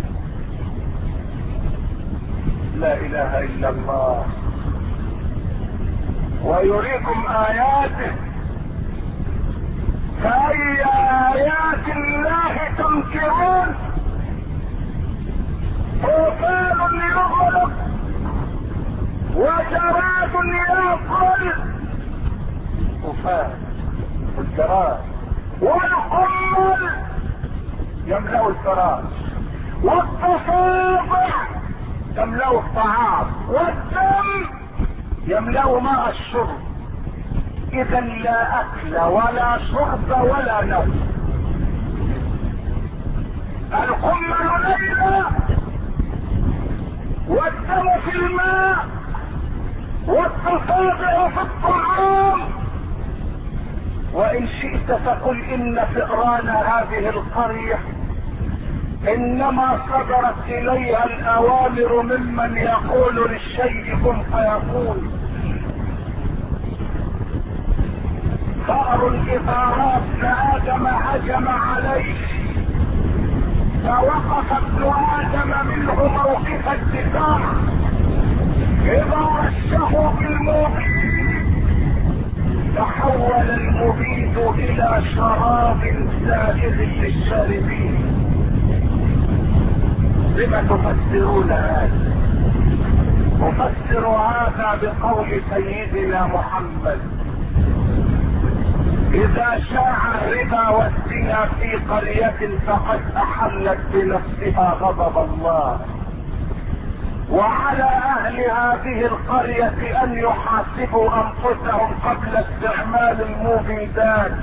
لا إله إلا الله. ويريكم آياته، فأي آيات الله تنكرون؟ طوفان يغرق وجراد يأكل، طوفان والجراد والقمل يملأ الفراش، والضفادع يملأ الطعام، والدم يملأ ماء الشرب. إذا لا أكل ولا شرب ولا نوم. القمل ليلة والدم في الماء والضفادع في الطعام. وإن شئت فقل إن فئران هذه القرية إنما صدرت إليها الأوامر ممن يقول للشيء كن فيكون. فأر إذا رأى ابن آدم هجم عليه، فوقف ابن آدم منه موقف الدفاع. إذا رشه بالمبيد تحول المبيد إلى شراب سائغ للشاربين. لما تفسرون هذا؟ أفسر هذا بقول سيدنا محمد اذا شاع الربا والزنا في قرية فقد احلت بنفسها غضب الله، وعلى اهل هذه القرية ان يحاسبوا انفسهم قبل استعمال المبيدات.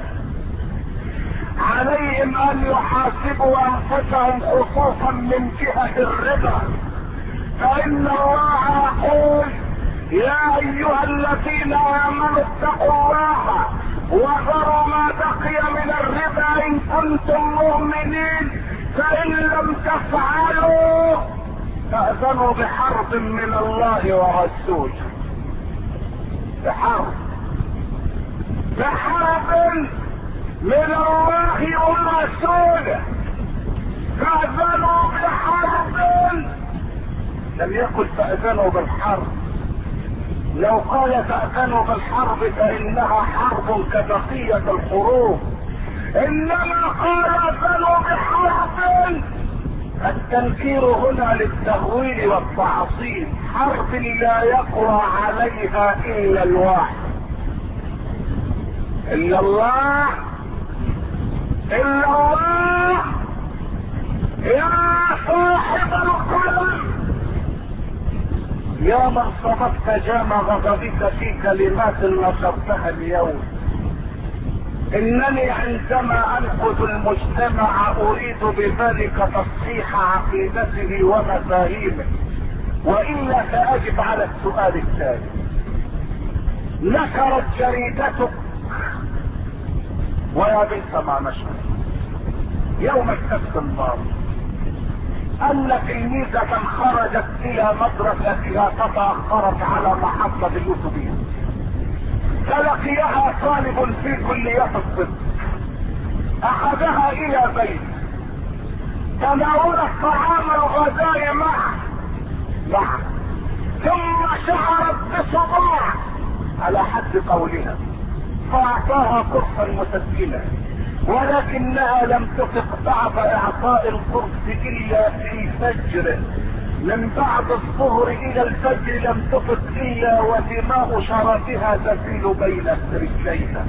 عليهم ان يحاسبوا انفسهم خصوصا من جهة الربا، فان الله يقول يا ايها الذين امنوا اتقوا الله وذروا ما بقي من الربا ان كنتم مؤمنين، فان لم تفعلوا فاذنوا بحرب من الله ورسوله. بحرب من الله ورسوله، فاذنوا بحرب. لم يقل فاذنوا بالحرب، لو قال فاذنوا بالحرب فانها حرب كبقية الحروب، انما قال اذنوا بحرب. التنكير هنا للتهويل والتعصيب، حرب لا يقوى عليها الا الواحد، الا الله يا صاحب القلب، يا من صمت جام غضبك في كلمات نشرتها اليوم. انني عندما انقذ المجتمع اريد بذلك تصحيح عقيدته ومفاهيمه، والا ساجب على السؤال التالي. نشرت جريدتك ويا بئس ما نشرت يوم السبت الماضي ان تلميذة خرجت الى مدرستها تتأخرت على محطة الاتوبيس، فلقيها طالب في كلية الطب، اخذها الى بيت، تناولت طعام الغداء معه، ثم شعرت بصداع على حد قولها، فاعطاها قرصا مسكنا، ولكنها لم تطق بعد اعطاء القرص الا في الفجر، من بعد الظهر الى الفجر لم تطق الا ودماء شرفها تسيل بين رجليها.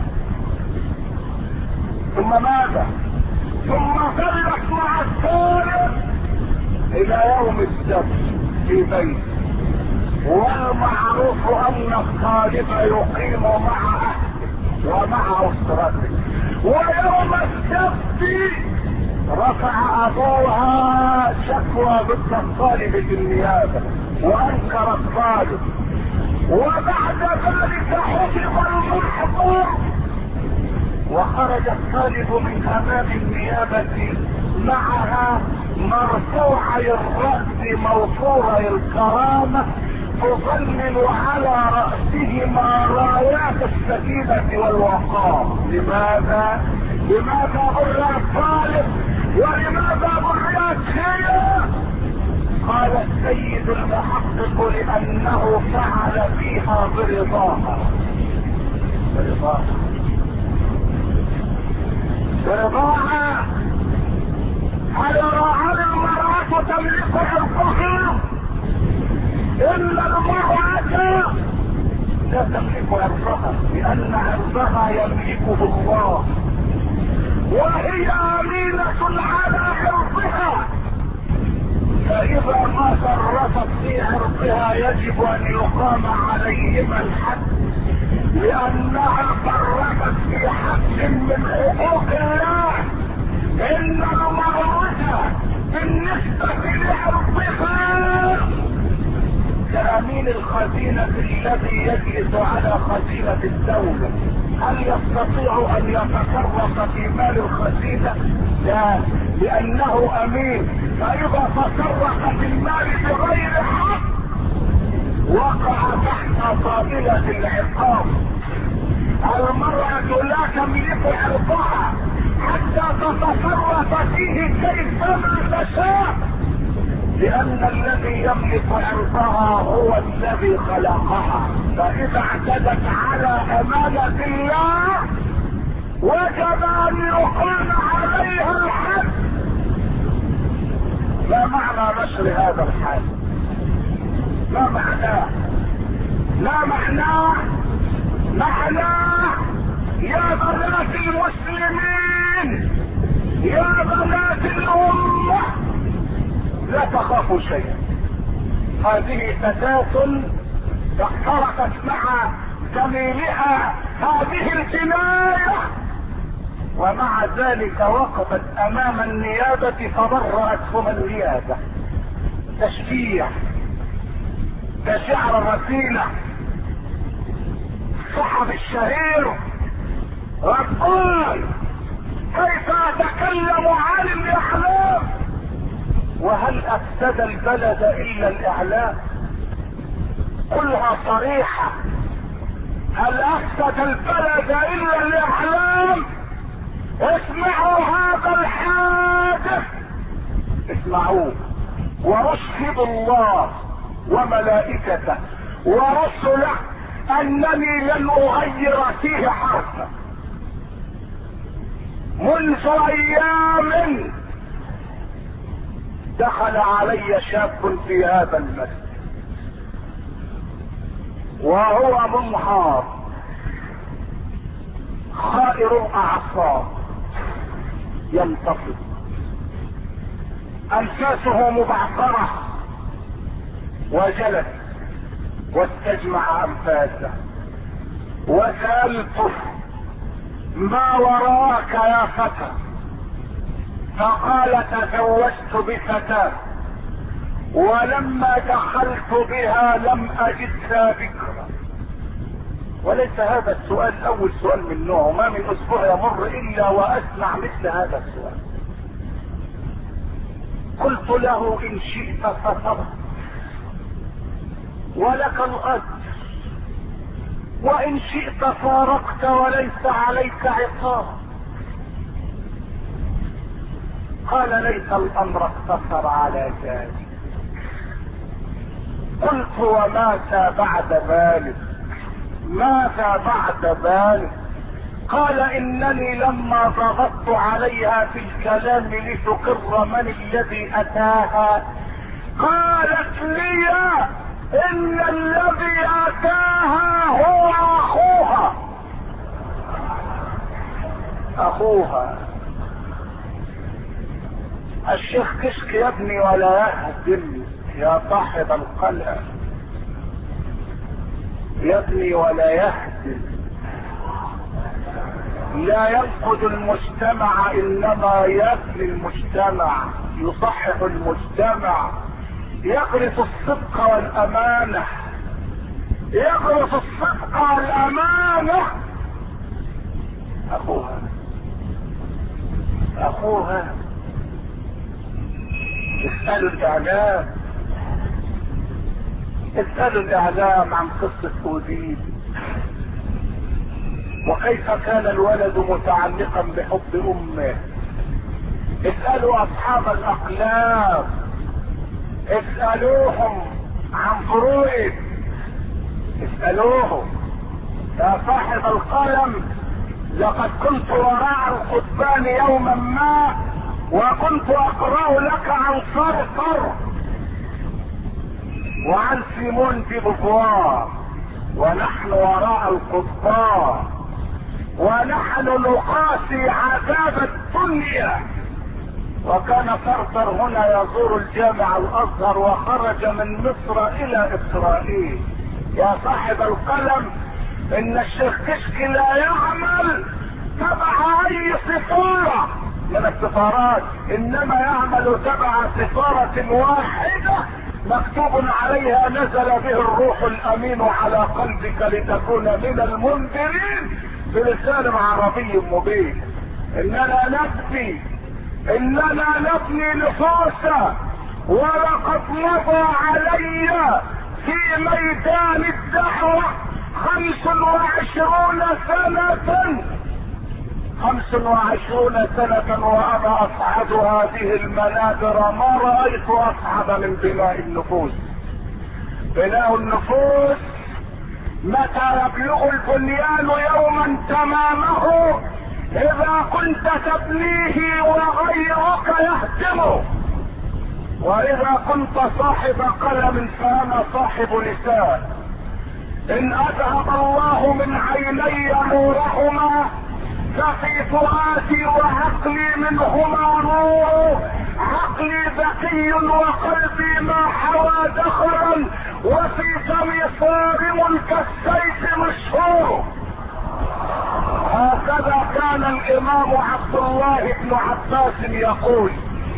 ثم ماذا؟ ثم ظلت مع الطالب الى يوم السبت في بيت، والمعروف ان الطالب يقيم مع اهله ومع اسرته، ويوم السبت رفع ابوها شكوى ضد الطالب في النيابه وانكر الطالب، وبعد ذلك حفظ المحضر وخرج الطالب من امام النيابه معها مرفوعي الراس موفوري الكرامه تظلل على رأسهما رايات السكينة والوقار. لماذا برئ الطالب ولماذا برئت هي؟ قال السيد المحقق لأنه فعل فيها برضاها. هل المرأة تملك عرضها؟ إلا المرأة لا تملك عرضها، لأن عرضها يملكه الله، وهي أمينة على عرضها، فإذا ما فرطت في عرضها يجب أن يقام عليهما الحد، لأنها فرطت في حق من حقوق الله. إن المرأة بالنسبة لعرضها كأمين الخزينة الذي يجلس على خزينة الدولة، هل يستطيع ان يتصرف في مال الخزينة؟ لا، لانه امين، فاذا تصرف في المال بغير حق وقع تحت طائلة العقاب. المرأة لا تملك عرضها حتى تتصرف فيه كيفما تشاء، لأن الذي يملك عرضها هو الذي خلقها، فإذا اعتدت على أمانة الله وجب أن يقام عليها الحد. لا معنى نشر هذا الحد، لا معناه معناه يا بنات يعرفوا شيئا. هذه فتاة احترقت مع زميلها هذه الجناية، ومع ذلك وقفت امام النيابة فبرأتهم النيابة. تشجيع، تشعر الرسيلة، الصحفي الشهير يقول كيف اتكلم عن الاعلام وهل افسد البلد الا الاعلام؟ قلها صريحة، هل افسد البلد الا الاعلام؟ اسمعوا هذا الحادث، اسمعوه ورشد الله وملائكته ورسله انني لن اغير فيه حرفا. منذ ايام دخل علي شاب في هذا المسجد وهو منهار خائر الاعصاب ينتصب، انفاسه مبعثرة، وجلس واستجمع انفاسه وسألته ما وراك يا فتى؟ فقال تزوجت بفتاة ولما دخلت بها لم اجدها بكرا. وليس هذا السؤال اول سؤال من نوعه، ما من اسبوع يمر الا واسمع مثل هذا السؤال. قلت له ان شئت فصبر ولك الاجر، وان شئت فارقت وليس عليك عقاب. قال ليس الامر اقتصر على ذلك. قلت وماذا بعد ذلك؟ ماذا بعد ذلك؟ قال انني لما ضغطت عليها في الكلام لتقر من الذي اتاها قالت لي ان الذي اتاها هو اخوها. اخوها. الشيخ كشك يا ابني ولا يهدم يا صاحب القلعة، يا ابني ولا يهدم، لا ينقذ المجتمع انما يبني المجتمع، يصحح المجتمع، يغرس الصدق والامانة، يغرس الصدق والامانة. اخوها اخوها. اسألوا الاعلام، اسألوا الاعلام عن قصة أوديب وكيف كان الولد متعلقا بحب امه. اسألوا اصحاب الاقلام، اسألوهم عن فرويد، اسألوهم. يا صاحب القلم لقد كنت وراء القضبان يوما ما وكنت اقرأ لك عن صرصر وعن سيمون دي بوفوار، ونحن وراء القضبان ونحن نقاسي عذاب الدنيا. وكان صرصر هنا يزور الجامع الازهر وخرج من مصر الى اسرائيل. يا صاحب القلم ان الشيخ كشك لا يعمل تبع اي سفارة من السفارات، انما يعمل تبع سفارة واحدة مكتوب عليها نزل به الروح الامين على قلبك لتكون من المنذرين بلسان عربي مبين. اننا نبني نفوسا، ولقد مضى علي في ميدان الدعوة 25 سنة 25 سنة وانا اصعد هذه المنابر، ما رأيت اصعب من بناء النفوس. بناء النفوس متى يبلغ البنيان يوما تمامه اذا كنت تبنيه وغيرك يهدمه. واذا كنت صاحب قلم فانا صاحب لسان. ان اذهب الله من عيني نورهما ففي فؤادي وعقلي منهما نور، عقلي ذكي وقلبي ما حوى دخلا، وفي فمي صارم كالسيف مشهور. هكذا كان الامام عبد الله بن عباس يقول،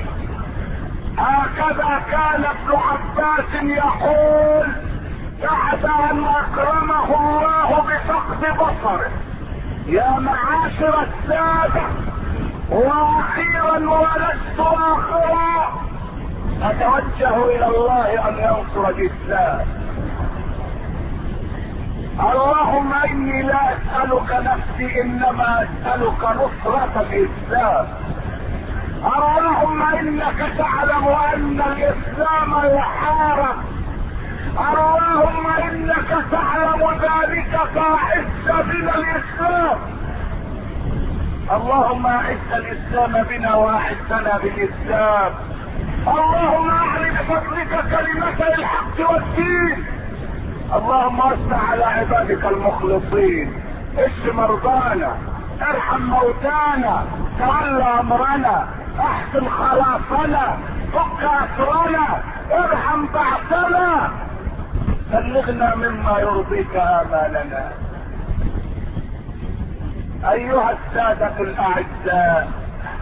هكذا كان ابن عباس يقول بعد ان اكرمه الله بفقد بصره: يا معاشر السادة، واخيرا ولست اخرا، اتوجه الى الله ان ينصر الاسلام. اللهم اني لا اسألك نفسي، انما اسألك نصرة الاسلام. اللهم انك تعلم ان الاسلام يحارب، اللهم انك تعلم ذلك فاعز بنا الاسلام. اللهم اعز الاسلام بنا واعزنا بالاسلام. اللهم اعل بفضلك كلمة الحق والدين. اللهم وسع على عبادك المخلصين، اشف مرضانا، ارحم موتانا، تولى امرنا، احسن خلاصنا، فك اسرنا، ارحم بعثنا، بلغنا مما يرضيك امالنا. ايها السادة الاعزاء،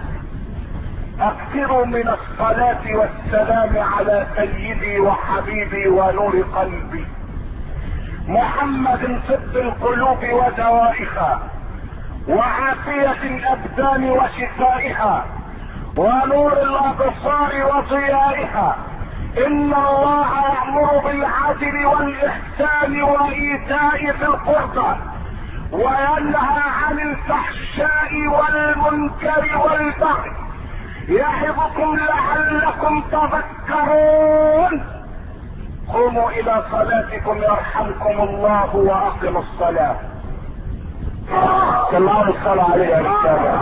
اكثروا من الصلاة والسلام على سيدي وحبيبي ونور قلبي محمد، طب القلوب ودوائها، وعافية الابدان وشفائها، ونور الابصار وضيائها. ان الله يأمر بالعدل والاحسان وايتاء ذي القربى، وينهى عن الفحشاء والمنكر والبغي، يعظكم لعلكم تذكرون. قوموا الى صلاتكم يرحمكم الله، واقموا الصلاة. سمعوا الصلاة عليه يا رجال.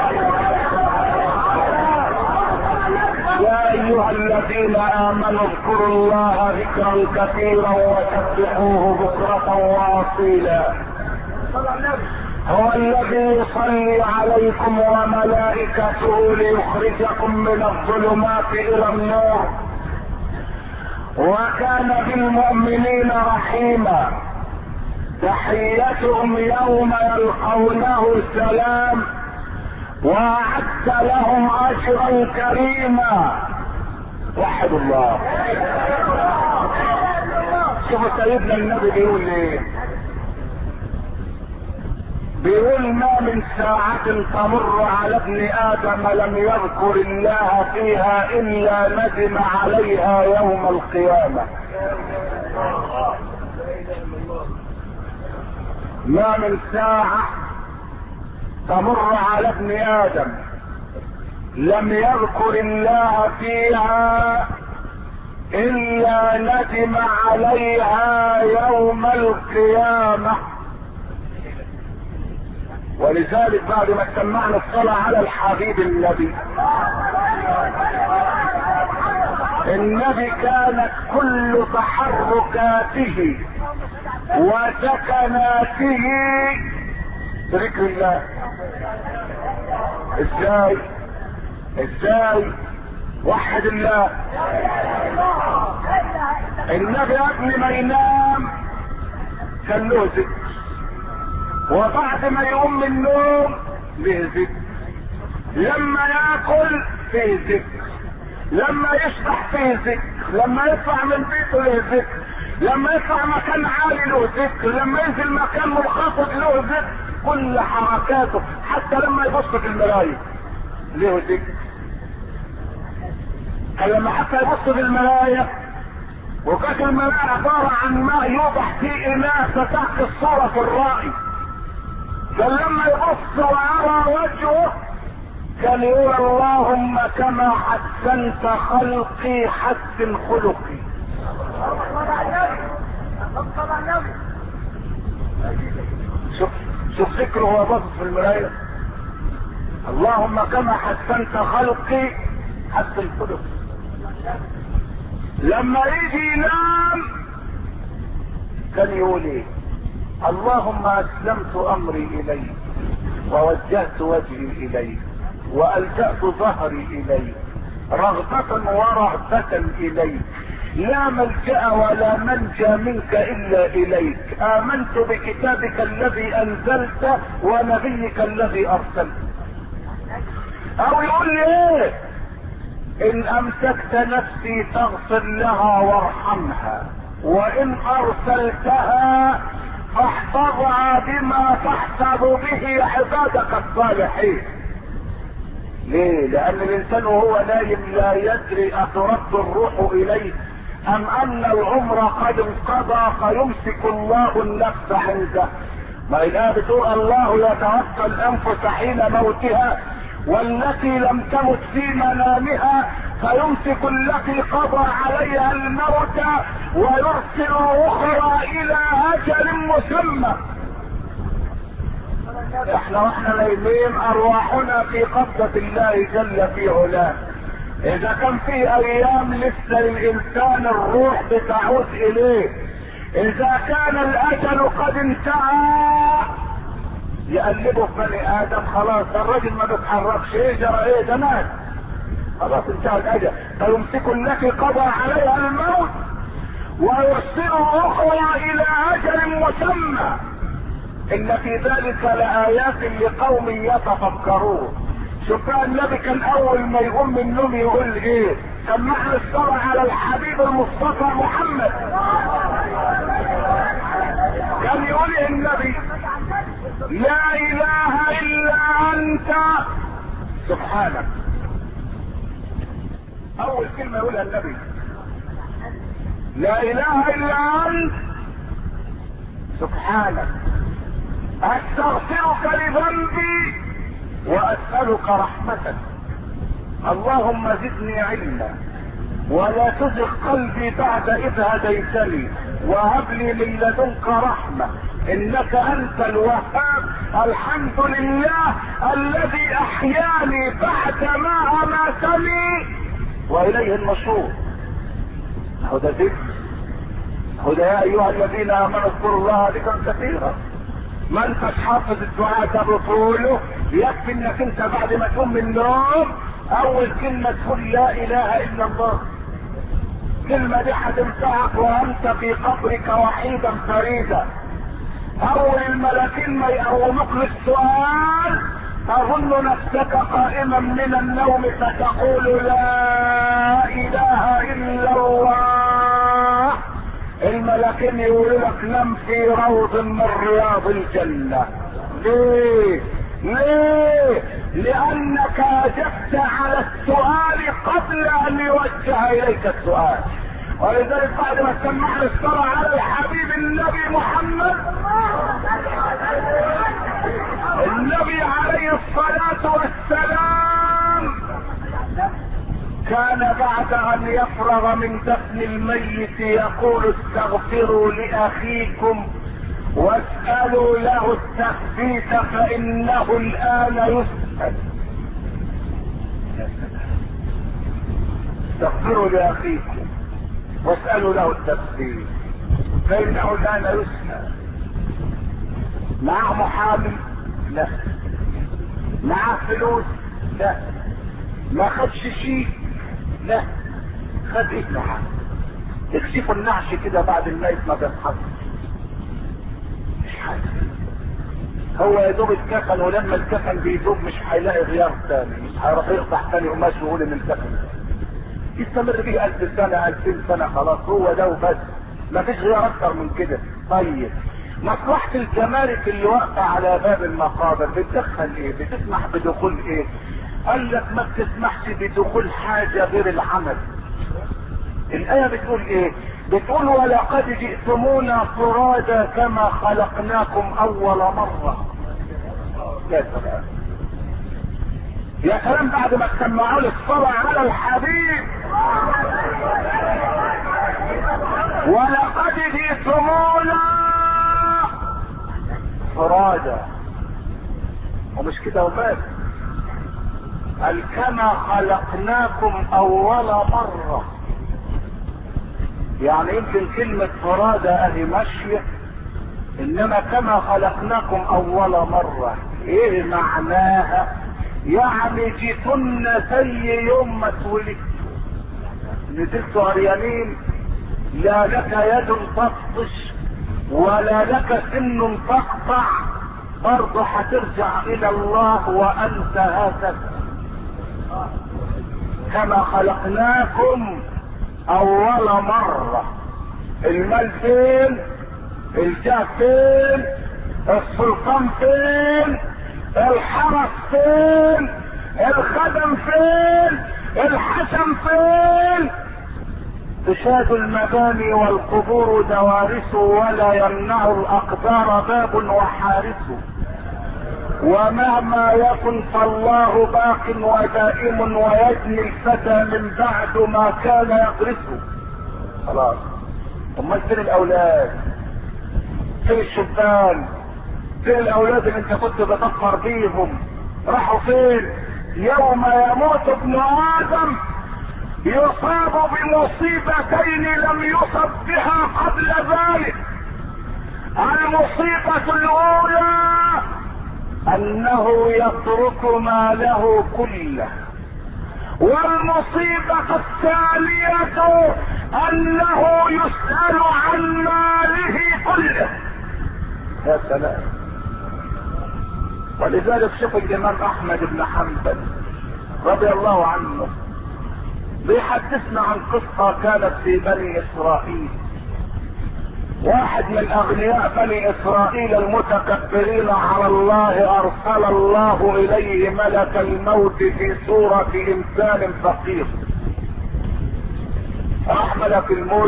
يا ايها الذين امنوا اذكروا الله ذكرا كثيرا وسبحوه بكرة واصيلا. هو الذي يصلي عليكم وملائكته ليخرجكم من الظلمات الى النور، وكان بالمؤمنين رحيما. تحيتهم يوم يلقونه سلام، واعدت لهم اجرا كريما. وحدوا الله. شوفوا سيدنا النبي بيقول ايه؟ بيقول: ما من ساعة تمر على ابن ادم لم يذكر الله فيها الا ندم عليها يوم القيامة. ما من ساعة تمر على ابن ادم لم يذكر الله فيها الا ندم عليها يوم القيامة. ولذلك بعد ما سمعنا الصلاة على الحبيب النبي كانت كل تحركاته وسكناته ذكر الله. ازاي وحد الله. النبي قبل ما ينام كان له ذكر، وبعد ما يقوم من النوم له ذكر، لما ياكل فيه ذكر، لما يشبح فيه ذكر، لما يطلع من بيته له ذكر، لما يطلع مكان عالي له ذكر، لما ينزل مكان منخفض له ذكر. كل حركاته حتى لما يبص في المرايه له ذكر. لما حتى يبص في المرايه، وكانت المرايه عباره عن ماء يوضح فيه اناء فتحت الصوره في الرأي، فلما يبص ويرى وجهه كان يقول: اللهم كما حسنت خلقي حسن خلقي. شوف ذكره وهو باصص في المرايه: اللهم كما حسنت خلقي حسن خلقي. لما يجي ينام كان يقول ايه؟ اللهم اسلمت امري اليك، ووجهت وجهي اليك، والجأت ظهري اليك، رغبة ورهبة اليك، لا ملجأ ولا منجى منك الا اليك. امنت بكتابك الذي انزلت ونبيك الذي ارسلت. او يقول لي ايه؟ ان امسكت نفسي فاغفر لها وارحمها، وان ارسلتها فاحفظها بما تحفظ به عبادك الصالحين. ليه؟ لان الانسان وهو نايم لا يدري اترد الروح اليه ام ان العمر قد انقضى فيمسك الله النفس عنده. ما الايه بتقول الله يتوفى الانفس حين موتها والتي لم تمت في منامها فيمسك التي قضى عليها الموت ويرسل الاخرى الى اجل مسمى. احنا واحنا نايمين ارواحنا في قبضة الله جل في علاه. اذا كان في ايام لسه للانسان الروح بتعود اليه، اذا كان الاجل قد انتهى يقلبه في بني ادم، خلاص الرجل ما بيتحركش، ايه جرى ايه؟ ده مات خلاص انتهى الاجل. فيمسك التي قضى عليها الموت ويرسل الاخرى الى اجل مسمى. ان في ذلك لآيات لقوم يتفكرون. شوف بقى النبي كان اول ما يقوم من النوم يقول ايه؟ سمعنا الصلاة على الحبيب المصطفى محمد. كان يقول ايه النبي؟ لا اله الا انت سبحانك. اول كلمة يقولها النبي لا اله الا انت سبحانك، استغفرك لذنبي واسألك رحمتك، اللهم زدني علما ولا تزغ قلبي بعد اذ هديتني وهب لي من لدنك رحمة انك انت الوهاب، الحمد لله الذي احياني بعد ما اماتني واليه النشور. هدى ذكر، هدى يا ايها الذين امنوا اذكروا الله ذكرا كثيرا. ما انتش حافظ الدعاء ده بطوله، يكفي انك انت بعد ما تقوم من النوم اول كلمة تقول لا اله الا الله. كلمة دي هتنفعك وانت في قبرك وحيدا فريدا. اول الملكين ما يقوموك للسؤال تظن نفسك قائما من النوم فتقول لا اله الا الله. الملكين يقولوا لك نم في روض من رياض الجنة. ليه؟ ليه؟ لانك اجبت على السؤال قبل ان يوجه اليك السؤال. ولذلك بعد ما سمعنا الصلاة على الحبيب النبي محمد، النبي عليه الصلاة والسلام كان بعد ان يفرغ من دفن الميت يقول استغفروا لاخيكم واسألوا له التثبيت فانه الان يسأل. استغفروا لاخيكم واسألوا له التثبيت فانه الان يسأل. معه محامي؟ لا. معه فلوس؟ لا. ما خدش شيء؟ لا. خد ايه معاه؟ تكشفوا النعش كده بعد الميت ما بيتحط مش حاجة. هو يا دوب اتكفن، ولما الكفن بيدوب مش هيلاقي غيار تاني، مش هيروح يقطع تاني قماش ويقول ان الكفن يستمر بيه 1000 سنة 2000 سنة، خلاص هو ده وبس، ما فيش غيار اكتر من كده. طيب مصلحة الجمارك اللي واقفة على باب المقابر بتدخل ايه؟ بتسمح بدخول ايه؟ قال لك ما بتسمحش بدخول حاجة غير العمل. الآية بتقول ايه؟ بتقول ولقد جئتمونا فرادا كما خلقناكم اول مرة. يا سلام يا سلام، بعد ما تسمعوا لي الصلاة على الحبيب ولقد جئتمونا فرادا، ومش كده وبس، قال كما خلقناكم اول مرة. يعني يمكن كلمة فرادة اهي ماشية، انما كما خلقناكم اول مرة ايه معناها؟ يعني جيتن زي يوم ما اتولدت، نزلتوا عريانين، لا لك يد تبطش ولا لك سن تقطع، برضه هترجع الى الله وانت هكذا كما خلقناكم اول مرة. المال فين؟ الجاه فين؟ السلطان فين؟ الحرس فين؟ الخدم فين؟ الحسن فين؟ تشاد المباني والقبور دوارس، ولا يمنع الاقدار باب وحارس، ومهما يكن فالله باق ودائم، ويجني الفتى من بعد ما كان يغرسه. خلاص، امال فين الاولاد؟ فين الشبان؟ فين الاولاد اللي انت كنت بتفخر بيهم؟ راحوا فين؟ يوم يموت ابن ادم يصاب بمصيبتين لم يصب بها قبل ذلك. المصيبة الاولى انه يترك ماله كله، والمصيبة الثانية انه يسأل عن ماله كله. يا سلام. ولذلك شوف الامام احمد بن حنبل رضي الله عنه بيحدثنا عن قصة كانت في بني اسرائيل. واحد من اغنياء بني اسرائيل المتكبرين على الله ارسل الله اليه ملك الموت في صورة انسان فقير. راح ملك الموت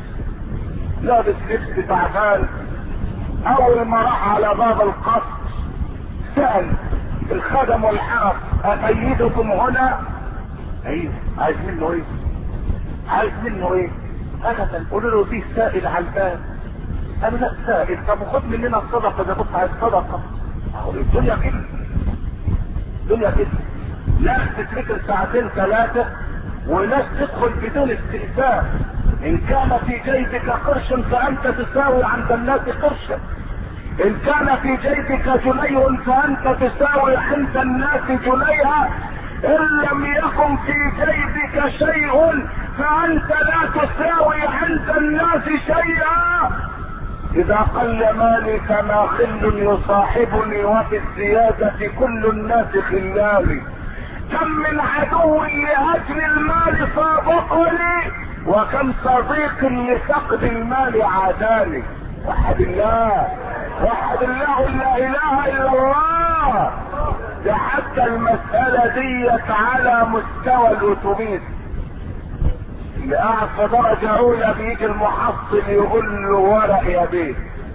لابس لبس تعبان، اول ما راح على باب القصر سأل الخدم والحرس أسيدكم هنا؟ ايوه. عايز منه ايه؟ عايز منه ايه؟ ابدا. قولوا له فيه سائل على الباب. قالوا لا سائل، طب خد مننا الصدقه اذا كنت عايز صدقه. الدنيا كده، الدنيا كده، ناس تتركل ساعتين ثلاثه وناس تدخل بدون استئذان. ان كان في جيبك قرش فانت تساوي عند الناس قرشا، ان كان في جيبك جنيه فانت تساوي عند الناس جنيها، ان لم يكن في جيبك شيء فانت لا تساوي عند الناس شيئا. اذا قل مالي فما خل يصاحبني، وفي الزيادة كل الناس خلالي. كم من عدو لاجل المال صادقني، وكم صديق لفقد المال عاداني. وحد الله، وحد الله، لا اله الا الله. ده حتى المسألة ديت على مستوى الاتوبيس اللي قاعد في درجة اولى بيجي المحصل يقول له ورق يا بيه،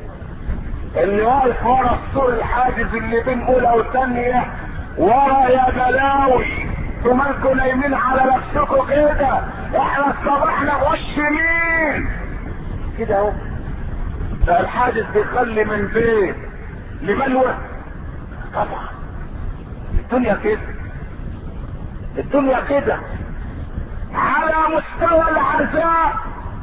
اللي واقف ورا السور الحاجز اللي بين اولى وثانية ورا يا بلاوي، انتوا نايمين على نفسكم كده، احنا اصطبحنا بوش مين كده اهو. ده الحاجز بيخلي من بيت لبلوة. طبعا الدنيا كده، الدنيا كده على مستوى العزاء.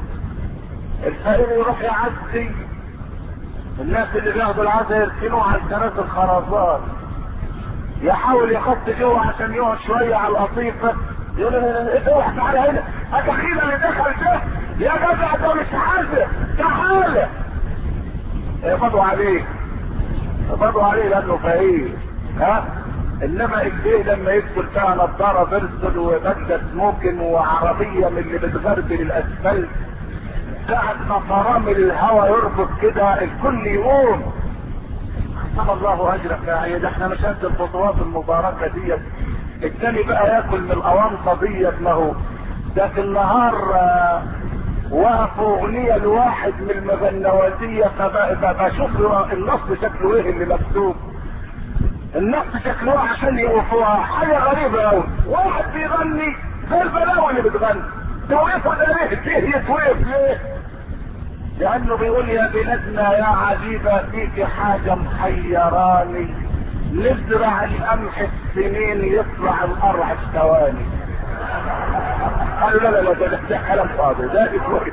الفقير يروح يعزي، الناس اللي بياخدوا العزاء يركنوه على الكراسي الخرزات، يحاول يخط جوه عشان يقعد شويه على القطيفه، يقول له اوعى تعالى هنا، الدخيل اللي دخل ده يا جدع ده مش عازة، تعالى. يقبضوا عليه، يقبضوا عليه لانه فقير. ها؟ انما البيه لما يدخل فيها نظاره فيرسل وبدله سموكن وعربيه من اللي بتغربل الاسفلت، ساعة ما فرامل الهوا يربط كده الكل يقوم. حسن الله اجرك يا عيد، احنا مش قد الخطوات المباركه ديت. التاني بقى ياكل من الاوانطه ديت. ما هو ده في النهار وقفوا اغنيه لواحد من المغنواتيه، فبشوف النص شكله ايه اللي مكتوب. النص شكله عشان يوقفوها حاجه غريبه قوي. واحد بيغني زي البلاوي اللي بتغني، توقفوا ده ليه؟ يتوقف ليه؟ لانه بيقول يا بلادنا يا عجيبة فيك حاجة محيراني، نزرع القمح السنين يطلع القرع في ثواني. قالوا لا لا لا ده كلام فاضي، ده بيتوقف.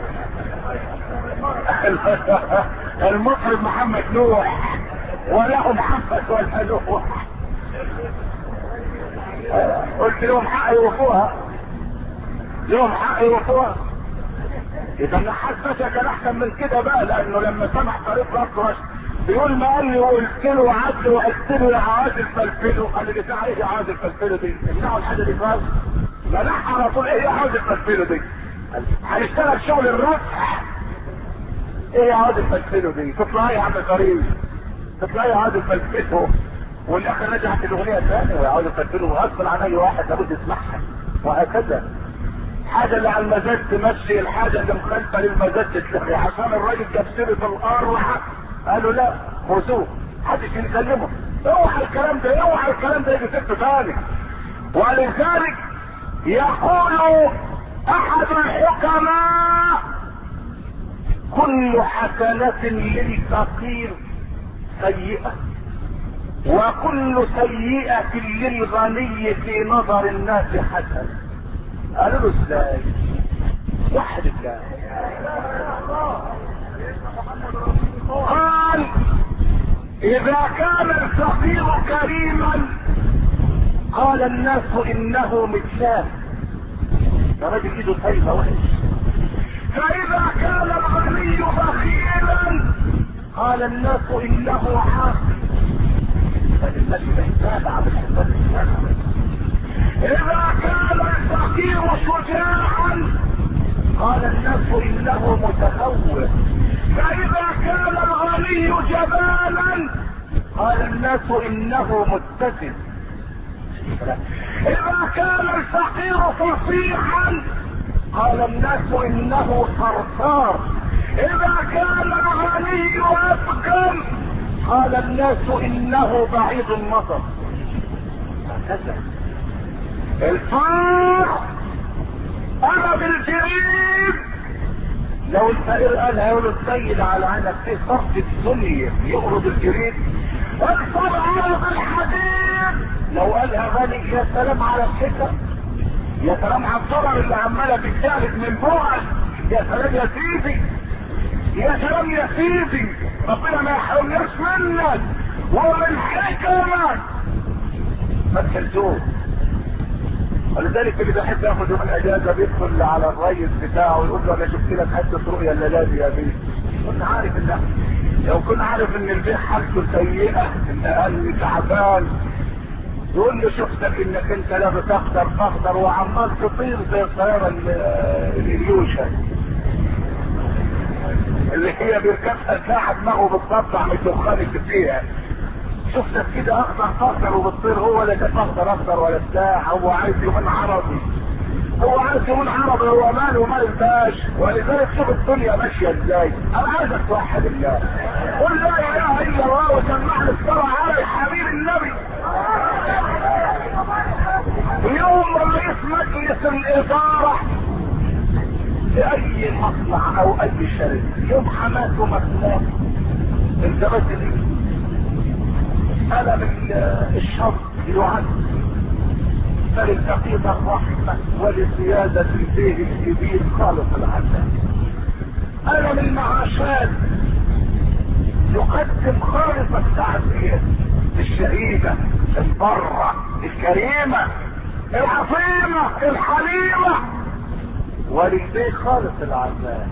المطرب محمد نوح وله محمد ولا نوح. قلت لهم حق يوفوها، لهم حق يوفوها. اذا النحاس باشا كان احسن من كده بقى، لانه لما سمع طريق راسه بيقول ما قال لي وقلت له عدل وقلت له يا عادل فلفله، قال لي بتاع ايه يا عادل فلفله دي؟ امنعوا الحاجه دي خالص. ملح على طول ايه يا عادل فلفله دي؟ هنشتغل شغل الرفع. ايه يا عادل فلفله دي؟ تطلع يا عم كريم، تطلع يا عادل فلفله. والاخر رجعت الاغنيه ثانيه ويا عادل فلفله غصب عن اي واحد لابد يسمعها، وهكذا. حاجه اللي على المزاج تمشي، الحاجه اللي مخالفه للمزاج تتلغي، عشان الراجل جاب سيره الارواح قالوا لا خذوه محدش يكلمه، اوعى الكلام ده، اوعى الكلام ده يجي ست ثاني. ولذلك يقول احد الحكماء كل حسنة للفقير سيئة وكل سيئة للغني في نظر الناس حسنة. قالوا له ازاي؟ وحد الله. قال اذا كان الفقير كريما قال الناس انه مثلاه، ده راجل ايده سايبه وحش. فاذا كان الغني بخيلا قال الناس انه عاقل، فالذي محتاج على الحساب. اذا كان الفقير شجاعا قال الناس انه متخوف، فاذا كان الغني جبانا قال الناس انه متسم. اذا كان الفقير فصيحا قال الناس انه صرصار، اذا كان الغني ابكم قال الناس انه بعيد النظر. هكذا الفقر انا بالجريد. لو الفقير قال هيقول السيد على عينك في صرف الدنيا يقرض الجريد. اكثر عرض الحديد لو قالها غني يا سلام على الحكم، يا سلام على الضرر اللي عماله بتجاهد من بعد، يا سلام يا سيدي، يا سلام يا سيدي، ربنا ما يحرمناش منك ومن حكمك ما تكلتوه. ولذلك اللي بيحب ياخد يوم الاجازه بيدخل على الريس بتاعه ويقول له انا شفت لك حته رؤيه الليله دي يا بيه. كنت عارف ان لو كنت عارف ان البيع حالته سيئه، ان قلبي تعبان، يقول له شفتك انك انت لابس اخضر وعمال تطير زي الطياره اليوشا اللي هي بيركبها ساعه دماغه بتطلع من الدخان اللي فيها. شفتك كده اخضر وبتطير، هو لا كان اخضر ولا بتاع، هو عايز يومين عربي، هو عايز يومين عربي، هو ماله ومال الباش. ولذلك شوف الدنيا ماشيه ازاي. انا عايزك توحد الله، قل لا اله الا الله وسمعني الصلاه على الحبيب النبي. يوم رئيس مجلس الاداره لاي مصنع او اي شركه يوم حماته مكتوب انتبهت ليه؟ ألم الشر يعد فللفقير الرحمة ولزيادة البيه الكبير خالص العذاب. ألم المعاشات يقدم خالص التعزية الشهيدة البرة الكريمة العظيمة الحليمة وللبيه خالص العذاب.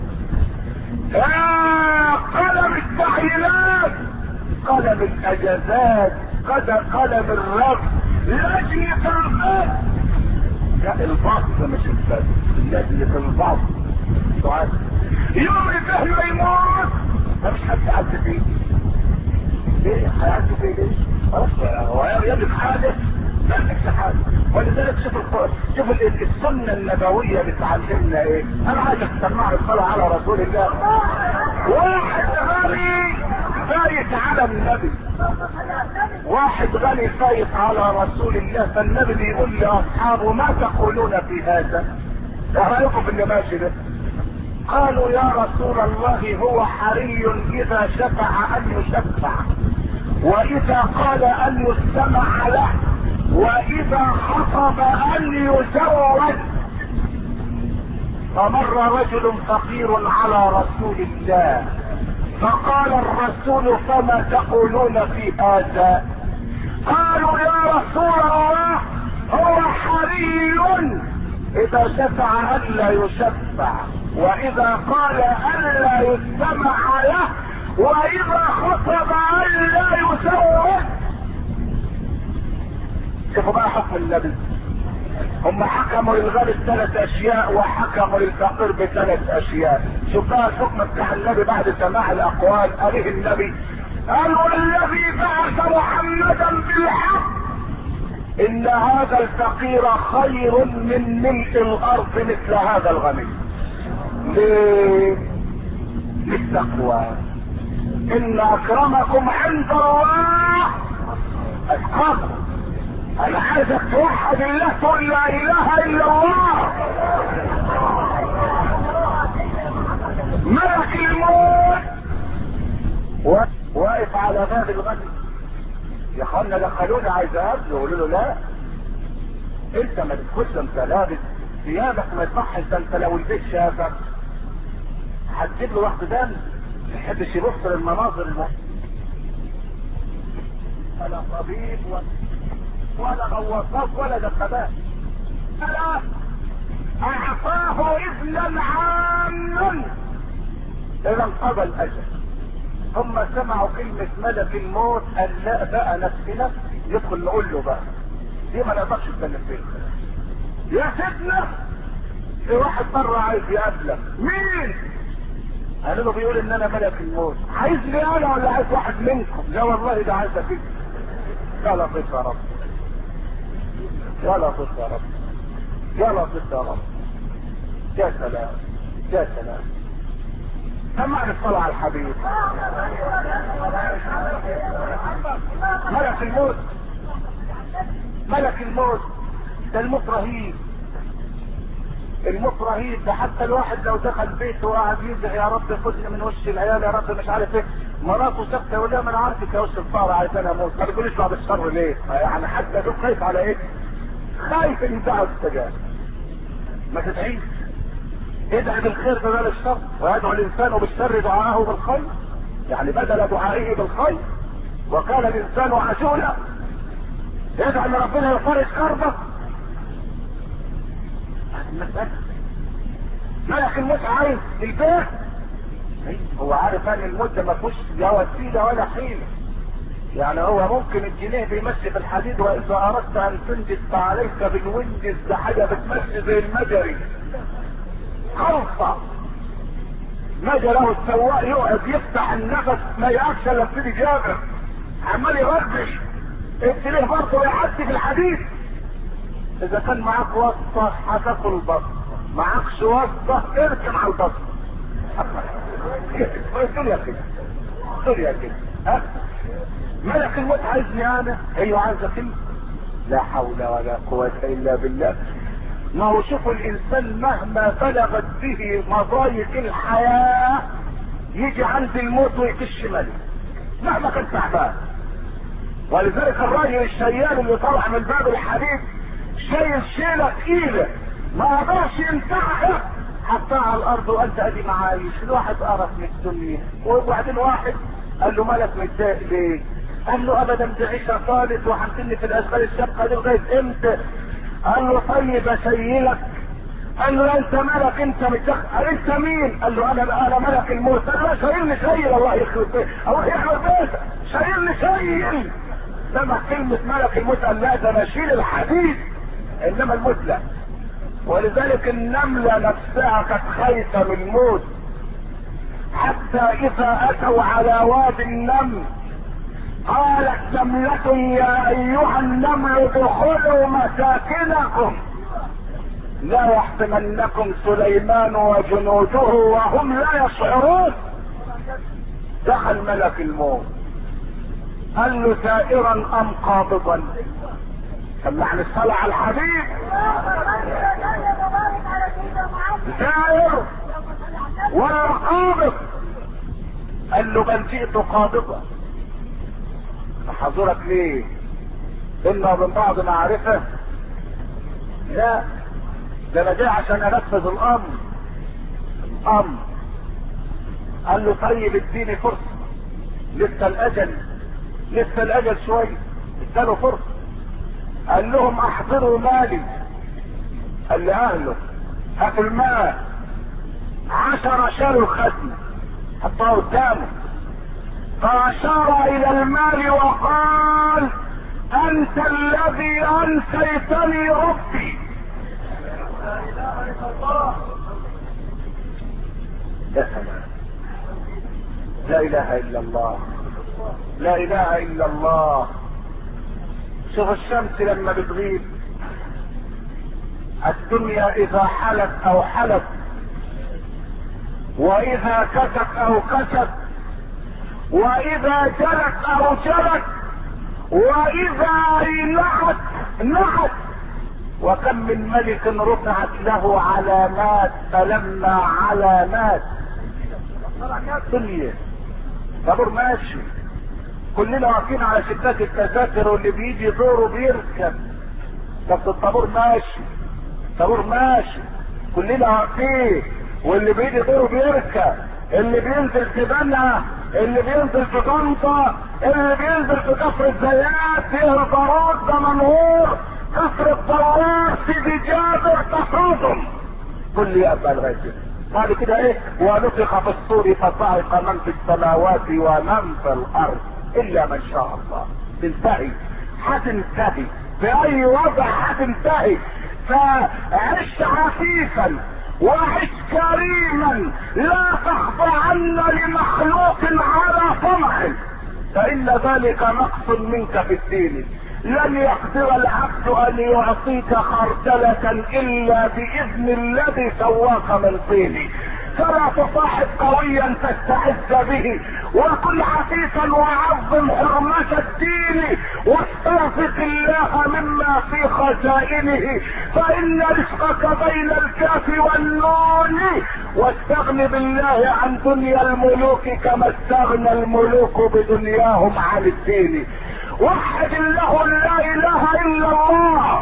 قلم التعيينات، قلم الاجازات، قلم الرفض، لجنة الرفض. لا البعض مش الفرد، لجنة البعض سؤال يوم الفهم يموت مش حد يعد فيه. ليه هيعد فيه ليه؟ خلاص هو يجب حاجة لا تكش حاجة. ولذلك شوف السنة النبوية بتعلمنا ايه. انا عايزك تسمعني الصلاة على رسول الله. واحد غني فايت على النبي، واحد غني فايت على رسول الله، فالنبي بيقول لاصحابه ما تقولون في هذا؟ ايه رايكم في اللي ماشي ده؟ قالوا يا رسول الله هو حري اذا شفع ان يشفع، واذا قال ان يستمع له، واذا خطب ان يزوج. فمر رجل فقير على رسول الله فقال الرسول فما تقولون في هذا؟ قالوا يا رسول الله هو نبي اذا شفع الا يشفع، واذا قال الا يستمع له، واذا خطب الا يسوق. شوفوا بقى حكم النبي. هم حكموا للغني بثلاث اشياء وحكموا للفقير بثلاث اشياء. شوف بقى الحكم بتاع النبي بعد سماع الاقوال. قاله النبي قال والذي بعث محمدا بالحق ان هذا الفقير خير من ملء الارض مثل هذا الغني. ليه؟ للتقوى. ان اكرمكم عند الله اتقاكم. انا عايزك توحد الله، تقول لا اله الا الله. ملك الموت واقف على باب الغني. يا اخوانا دخلوني عايز اقابله، يقولوا له لا انت ما تدخلش، انت لابس ثيابك ما يصحش، ده انت لو البيت شافك هتجيب له واحد دم ما يحبش يبص للمناظر ولا طبيب ولا غواصات ولا دبابات. لا، اعطاه اذنا عاما اذا انقضى الاجل. هم سمعوا كلمة ملك الموت قال لا بقى نفسي يدخل نقول له بقى دي ما نقدرش نتكلم فيها. يا سيدنا في واحد بره عايز يقابلك. مين؟ قالوا له بيقول ان انا ملك الموت. عايزني انا ولا عايز واحد منكم؟ لا والله ده عايزك انت. يا لطيف يا رب، يا لطيف يا رب، يا لطيف يا رب. يا سلام يا سلام. سمعني الصلاة على الحبيب. ملك الموت، ملك الموت ده الموت رهيب. الموت رهيب ده حتى الواحد لو دخل بيته وقعد يدعي يا رب خدني من وش العيال، يا رب مش عارف ايه، مراته سكتة يقول لها ما انا عارفك يا وش الفقر عايزاني اموت. ما تقوليش بعد الشر ليه؟ يعني حتى ده خايف على ايه؟ خايف ان يدعوا السجاد. ما تدعيش، ادعي بالخير بدل الشر، ويدعو الانسان بالشر دعاءه بالخير. يعني بدل دعائه بالخير. وقال الانسان عجولا، يدعو ان ربنا يفرج كربه. المسألة ملك الموت عايز البيت. هو عارف ان الموت ده ما فيهوش لا وسيله ولا حيله. يعني هو ممكن الجنيه بيمشي في الحديد، واذا اردت ان تنجز فعليك بالونجز. ده حاجه بتمشي زي المجري خلصه. مجرى له السواق يقعد يفتح النفس ما يقفش الا في جابر عمال يغربش. انت ليه برضه يعدي في الحديد؟ اذا كان معاك واسطه هتاكل البصر، معاكش واسطه اركن على البصر. الدنيا كده، الدنيا كده. ها ملك الموت عايزني انا؟ ايوه عايزك انت. لا حول ولا قوه الا بالله. ما هو شوفوا الانسان مهما بلغت به مضايق الحياه يجي عند الموت ويكش ملك مهما كان تعبان. ولذلك الراجل الشيال اللي طلع من باب الحديد شايل شيله ثقيله ما قدرش ينفعها، حطها على الارض وقال ده ادي معايش. الواحد قرف من الدنيا. وبعدين واحد قال له مالك متضايق ليه؟ قال له ابدا دي عيشه صالت وحمتني في الاشغال الشاقه دي لغايه امتى؟ قال له طيب اشيلك. قال له انت مالك انت متدخل؟ قال انت مين؟ قال له انا ملك الموت. قال له شايلني شيل. الله يخرب بيتك، الله يخرب بيتك، شايلني شيل. سمع كلمه ملك الموت قال لا ده انا اشيل الحديد انما الموت لا. ولذلك النمله نفسها كانت خايفه من الموت، حتى اذا اتوا على وادي النمل قالت نملة يا ايها النمل ادخلوا مساكنكم لا يحطمنكم سليمان وجنوده وهم لا يشعرون. دخل ملك الموت قال له سائرا ام قابضا؟ سمعني الصلاة على الحبيب. سائر ولا قابض؟ قال له بل جئت قابضا. حضرك ليه؟ بينا وبين بعض معرفة؟ لا، ده انا جاي عشان انفذ الامر. قال له طيب اديني فرصة، لسه الاجل شوية. اداله فرصة. قال لهم احضروا مالي قال لأهله هاتوا المال. 10 شالوا الخزنة حطها قدامه، فأشار إلى المال وقال أنت الذي أنسيتني ربي. يا سلام، لا إله إلا الله، لا إله إلا الله. شوف الشمس لما بتغيب، الدنيا إذا حلت أو حلت، وإذا كست أو كست، وإذا جلت أو جلت، وإذا نحت نحت. وكم من ملك رفعت له علامات فلما علامات الدنيا طابور ماشي، كلنا واقفين على شباك التذاكر واللي بيجي دوره بيركب، بس الطابور ماشي، طابور ماشي، كلنا واقفين واللي بيجي دوره بيركب، اللي بينزل في بنها، اللي بينزل في طنطا، اللي بينزل في كفر الزيات، فيه بارود ده منهور، كفر الطوار، سيدي جابر، تصادم، كل يقبل لغايه كده. بعد كده ايه؟ ونفخ في الصور فصعق من في السماوات ومن في الارض الا من شاء الله. تنتهي، هتنتهي باي وضع، هتنتهي. فعش عفيفا وعش كريما، لا تخضعن لمخلوق على طمع، فان ذلك نقص منك في الدين. لن يقدر العبد ان يعطيك خردلة الا باذن الذي سواك من طين. فلا تصاحب قويا تستعز به، وكن عفيفا وعظم حرمة الدين، واسترزق الله مما في خزائنه، فان رزقك بين الكاف والنون. واستغن بالله عن دنيا الملوك كما استغنى الملوك بدنياهم عن الدين. وحد الله لا اله الا الله.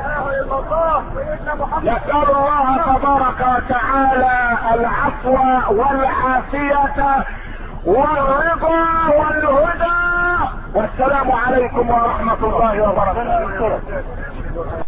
نسأل الله تبارك وتعالى العفو والعافية والرضا والهدى، والسلام عليكم ورحمة الله وبركاته.